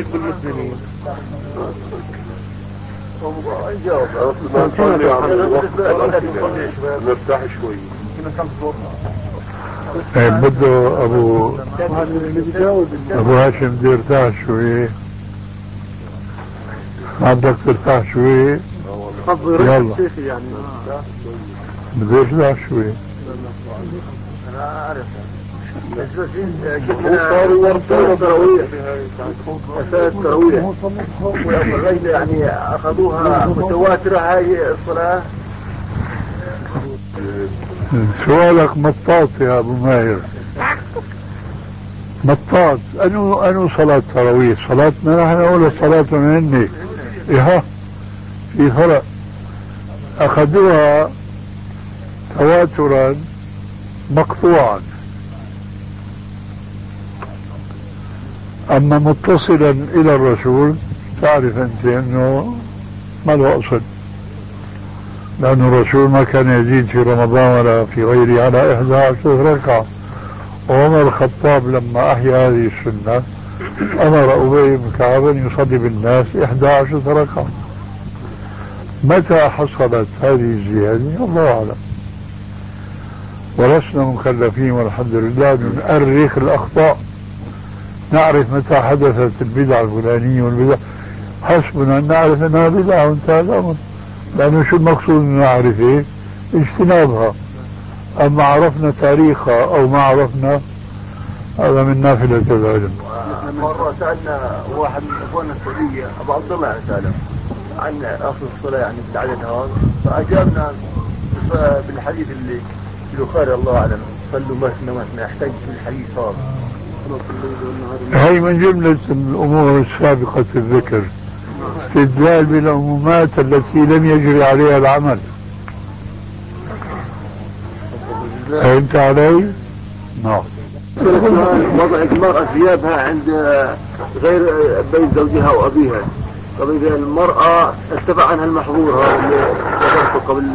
نرتاح شوي. بده ابو هاشم بده يرتاح شوي. بدك ترتاح شوي؟ يلا بده يرتاح شوي. انا اعرف يعني اخذوها متواترة هاي الصلاة. سؤالك مطاط يا ابو ماهر، مطاط. انو صلاة تراويح؟ صلاتنا نحن ولا صلاتنا هن؟ ايه في فرق. اخذوها تواترا مقطوعا، اما متصلا الى الرسول تعرف انت انه ما له اصل، لأن الرسول ما كان يزيد في رمضان ولا في غيره على 11 ركعة. وعمر الخطاب لما أحيا هذه السنة أمر أبي بن كعب أن يصلي بالناس 11 ركعة. متى حصلت هذه الزيادة الله أعلم، ولسنا مكلفين والحمد لله نؤرخ الأخطاء، نعرف متى حدثت البدعة الفلانية والبدعة، حسبنا أن نعرف أنها بدعة وانتهى الأمر. لأنه شو المقصود من معرفة؟ اجتنابها. أما عرفنا تاريخها أو ما عرفنا هذا من نافلة العلم. مرة سألنا واحد من أخواننا السعودية أبو عبد الله سأله عن أصل الصلاة يعني بالعدد هذا، فأجابنا بالحديث اللي في البخاري الله أعلم صلوا مثنى يحتاج في الحديث هذا. هي من جملة الأمور السابقة الذكر الاستدلال بالعمومات التي لم يجري عليها العمل. فهمت علي؟ نعم. وضع المرأة ثيابها عند غير بيت زوجها وأبيها. طب إذا المرأة ارتفع عنها المحظور قبل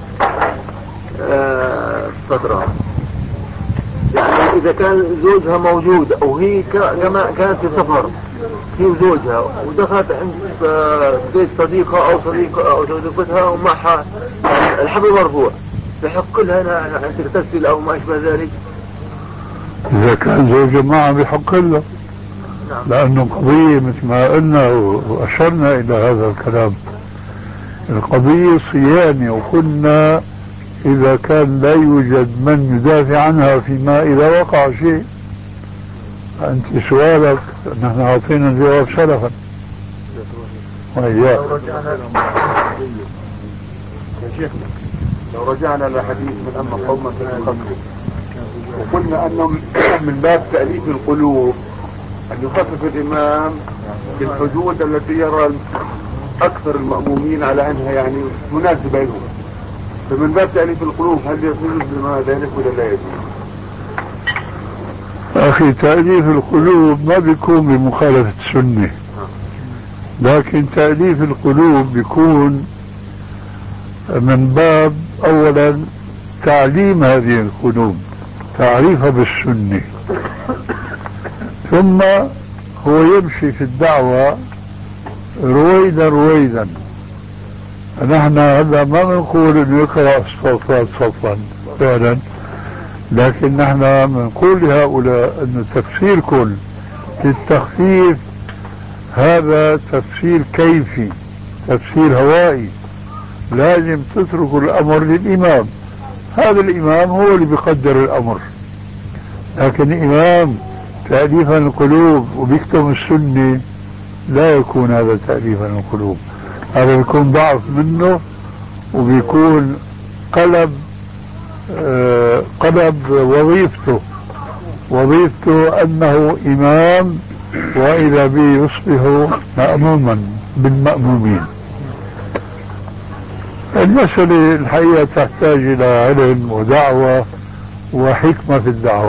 فترة، يعني إذا كان زوجها موجود أو هي كانت في سفر هي وزوجها ودخلت عند بيت صديقة أو صديقتها ومعها الحبل مرفوع، بحق لها أن تغتسل أو ما أشبه ذلك؟ إذا كان زوجها معه بحق له، لأنه قضية مثل ما قلنا وأشرنا إلى هذا الكلام، القضية صيانة، وقلنا إذا كان لا يوجد من يدافع عنها فيما إذا وقع شيء. أنت سؤالك نحن أعطينا الجواب سلفا وإياك. يا شيخ لو رجعنا لحديث من أما قوما فيخففوا، وقلنا أنه من باب تأليف القلوب أن يخفف الإمام في الحدود التي يرى أكثر المأمومين على أنها يعني مناسبة لهم، فمن باب تأليف القلوب هل يصير بما ذلك ولا لا يجوز؟ أخي تأليف القلوب ما بيكون بمخالفة السنة، لكن تأليف القلوب بيكون من باب أولا تعليم هذه القلوب، تعريفها بالسنة، ثم هو يمشي في الدعوة رويدا رويدا. نحن هذا ما بنقول انه يقرأ الصفات صفا فعلا، لكن نحن بنقول لهؤلاء انه تفسيركم للتخفيف هذا تفسير كيفي، تفسير هوائي، لازم تتركوا الامر للامام. هذا الامام هو اللي بيقدر الامر، لكن الامام تأليفا القلوب وبيكتم السنة لا يكون هذا تأليفا القلوب، هذا بيكون ضعف منه وبيكون قلب وظيفته أنه إمام وإذا به يصبح مأموما بالمأمومين. المسألة الحقيقة تحتاج إلى علم ودعوة وحكمة في الدعوة.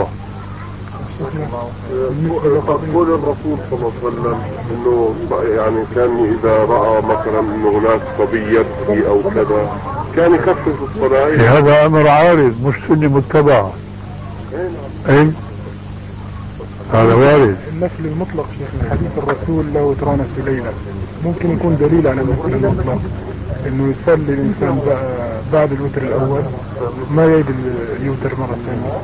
قول الرسول صلى الله عليه وسلم انه يعني كان اذا راى مثلا انه هناك صبي يبكي او كذا كان يخفف الصلاه. هذا امر عارض مش سنه متبعه. اي هذا وارد. النفل المطلق شيخ حديث الرسول لا وتران في ليله ممكن يكون دليل على النفل المطلق، انه يصلي الانسان بعد الوتر الاول ما يعيد اليوتر مره ثانيه.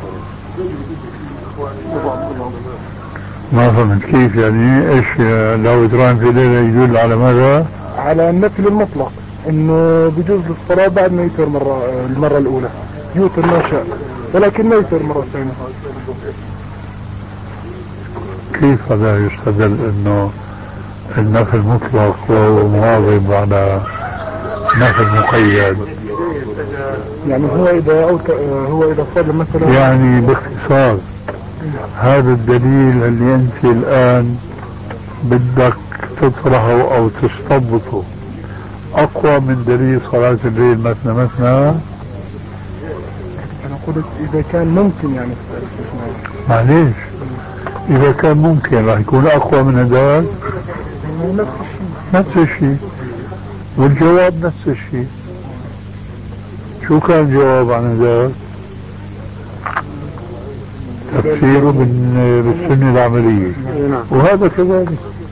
ما فهمت كيف يعني ايش لا وتران في ليله يدل على ماذا؟ على النفل المطلق، انه بجوز للصلاه بعد ما يوتر المره الاولى يوتر ما شاء، ولكن ما يوتر مره ثانيه. كيف هذا يستدل انه النفل مطلق وهو مواظب على نفل مقيد؟ يعني هو اذا صلى مثلا، يعني باختصار هذا الدليل اللي انت الان بدك تطرحه او تستضبطه اقوى من دليل صلاة الليل مثنى مثنى. انا قلت اذا كان ممكن يعني معليش اذا كان ممكن راح يكون اقوى من هذا. نفس الشيء والجواب نفس الشيء. شو كان الجواب عن هذا؟ تفسيره بالسنة العملية، وهذا كذلك.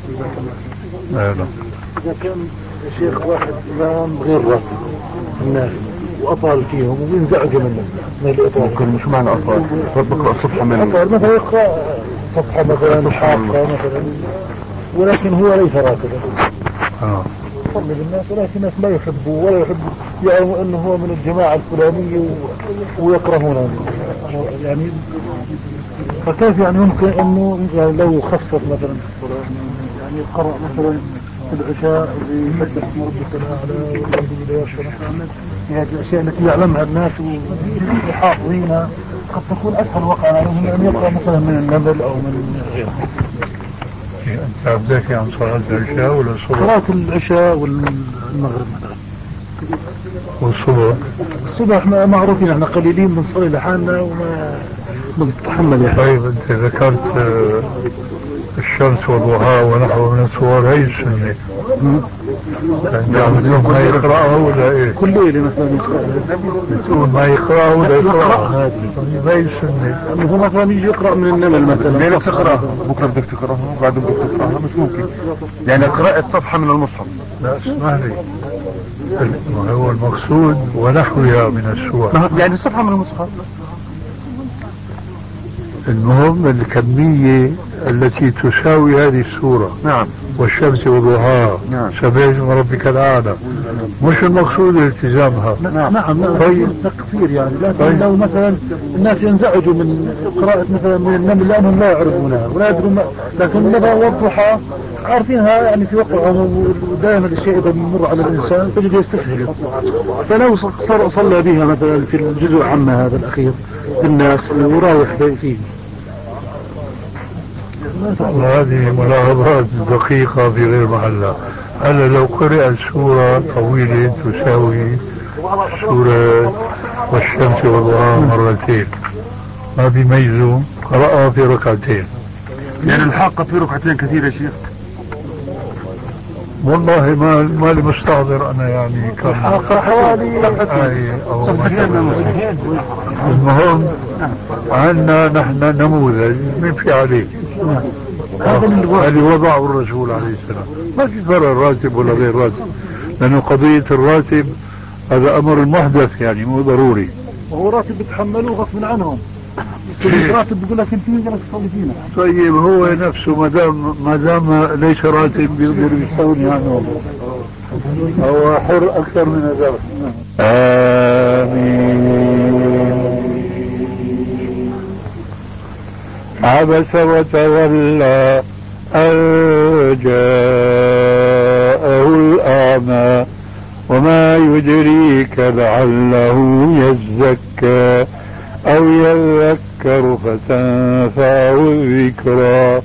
إذا كان شيخ واحد إمام غير راتب الناس وأطال فيهم وينزعج منه ممكن مش معنى أطال بقرأ صفحة من أطال مثلا يقرأ صفحة مثلا حافظة مثلا، ولكن هو ليس راتبا يصلي بالناس، ولكن الناس ما يحبوا ولا يحبوا يعلموا أنه هو من الجماعة الفلانية ويكرهونه يعني. فكيف يعني ممكن أنه يعني لو خفف مثلا في الصلاة يعني يقرأ مثلا في العشاء يحدث اسم ربك الأعلى والذي لا يشفى مثلا، هذه الأشياء التي يعلمها الناس وحافظينها قد تكون أسهل وقعا عليهم أن يقرأ مثلا من النبل أو من غيره. أنت عم تحكي عن صلاة العشاء ولا الصبح؟ صلاة العشاء والمغرب مثلا. والصبح؟ الصبح معروفين احنا قليلين بنصلي لحالنا وما بنتحمل يعني. طيب أنت ذكرت الشمس والضحى ونحو من الصور، هي السنة. أنت عم تقول ما يقرأها ولا إيه؟ كل ليلة مثلا يقرأ. بتقول ما يقرأها ولا يقرأها؟ طيب هي السنة. هو مثلا يجي يقرأ من النمل مثلا. ليلة بتقرأها، بكرة بدك تقرأها، بعد بدك تقرأها، مش ممكن. يعني قراءة صفحة من المصحف. لا اسمح لي، ما هو المقصود ونحوها من السور. يعني صفحة من المصحف. المهم الكمية التي تساوي هذه السورة. نعم. والشمس وضحاها. نعم. سبح اسم ربك الأعلى. مش المقصود التزامها. نعم. طيب تقصير يعني، لكن لو مثلا الناس ينزعجوا من قراءة مثلا من النمل لأنهم لا يعرفونها ولا يدرون، لكن مثلا والضحى عارفينها يعني في وقعهم، ودائما الشيء إذا يمر على الإنسان تجد يستسهل. فلو صلى بها مثلا في الجزء عامة هذا الأخير بالناس وراوح فيه. وهذه ملاحظات دقيقة في غير محلها. هلا لو قرأت سورة طويلة تساوي سورة والشمس وضحاها مرتين، ما بيميزوا، قرأها في ركعتين. يعني الحاقة في ركعتين كثير يا شيخ. والله ما لي مستحضر انا يعني كم حوالي آية او المهم عندنا نحن نموذج نمشي عليه. هذه وضعه الرسول عليه السلام، ما في فرق راتب ولا غير راتب، لانه قضية الراتب هذا امر محدث يعني مو ضروري. وهو راتب بتحملوه غصب عنهم. راتب بيقول لك انت مين قالك تصلي فينا؟ طيب هو نفسه ما دام ليس راتب بيقدر يستغني عنه، هو حر اكثر من ذلك. آمين. عبس وتولى أن جاءه الأعمى وما يدريك لعله يزكى أو يذكر فتنفعه الذكرى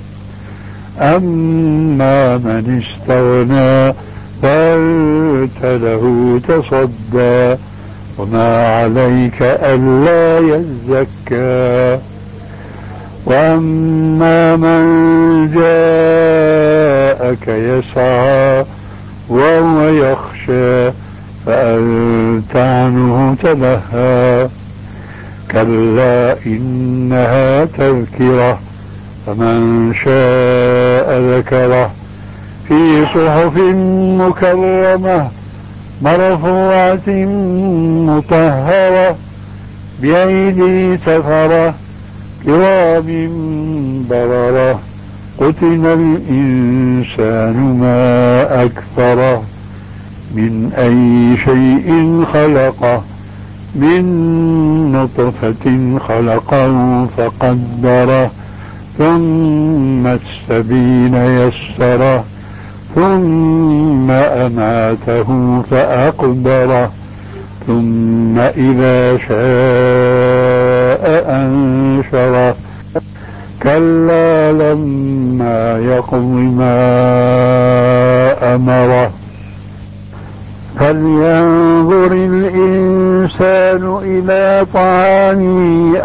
أما من استغنى فأنت له تصدى وما عليك ألا يزكى وأما من جاءك يسعى وهو يخشى فأنت عنه تلهى كلا إنها تذكرة فمن شاء ذكره في صحف مكرمة مرفوعة مطهرة بأيدي سفرة كرام بررة قتل الإنسان ما أكفره من أي شيء خلقه من نطفة خلقه فقدره ثم السبيل يسره ثم أماته فأقبره ثم إذا شاء أنشره كلا لما يقض ما أمره فلينظر الإنسان إلى طعامه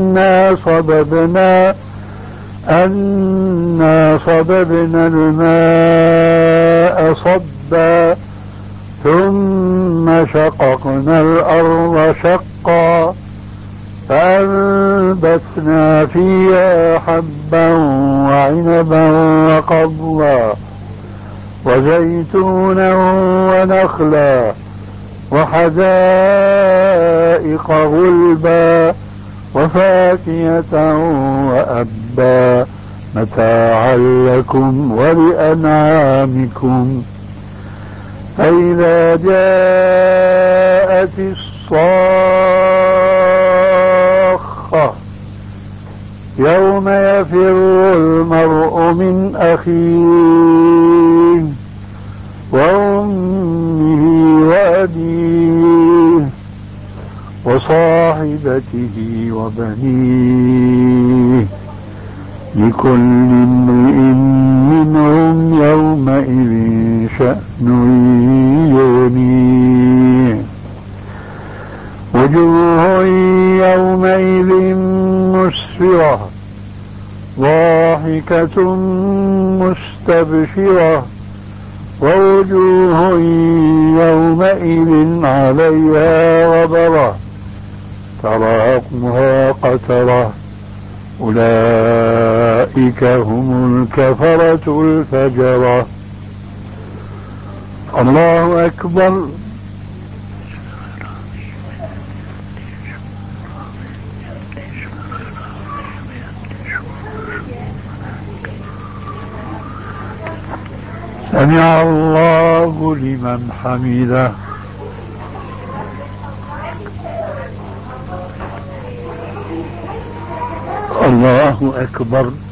أنا صببنا الماء صبا ثم شققنا الأرض شقا فأنبتنا فيها حبا وعنبا وقضبا وزيتونا ونخلا وحدائق غلبا وفاكهة وأبا متاعا لكم ولأنعامكم فإذا جاءت الصاخة يوم يفر المرء من أخيه وأمه وأبيه وصاحبته وبنيه لكل امرئ نريني وجوه يومئذ مسفرة ضاحكة مستبشرة ووجوه يومئذ عليها غبرة ترهقها قترة أولئك هم الكفرة الفجرة. الله أكبر. سمع الله لمن حمده. الله أكبر.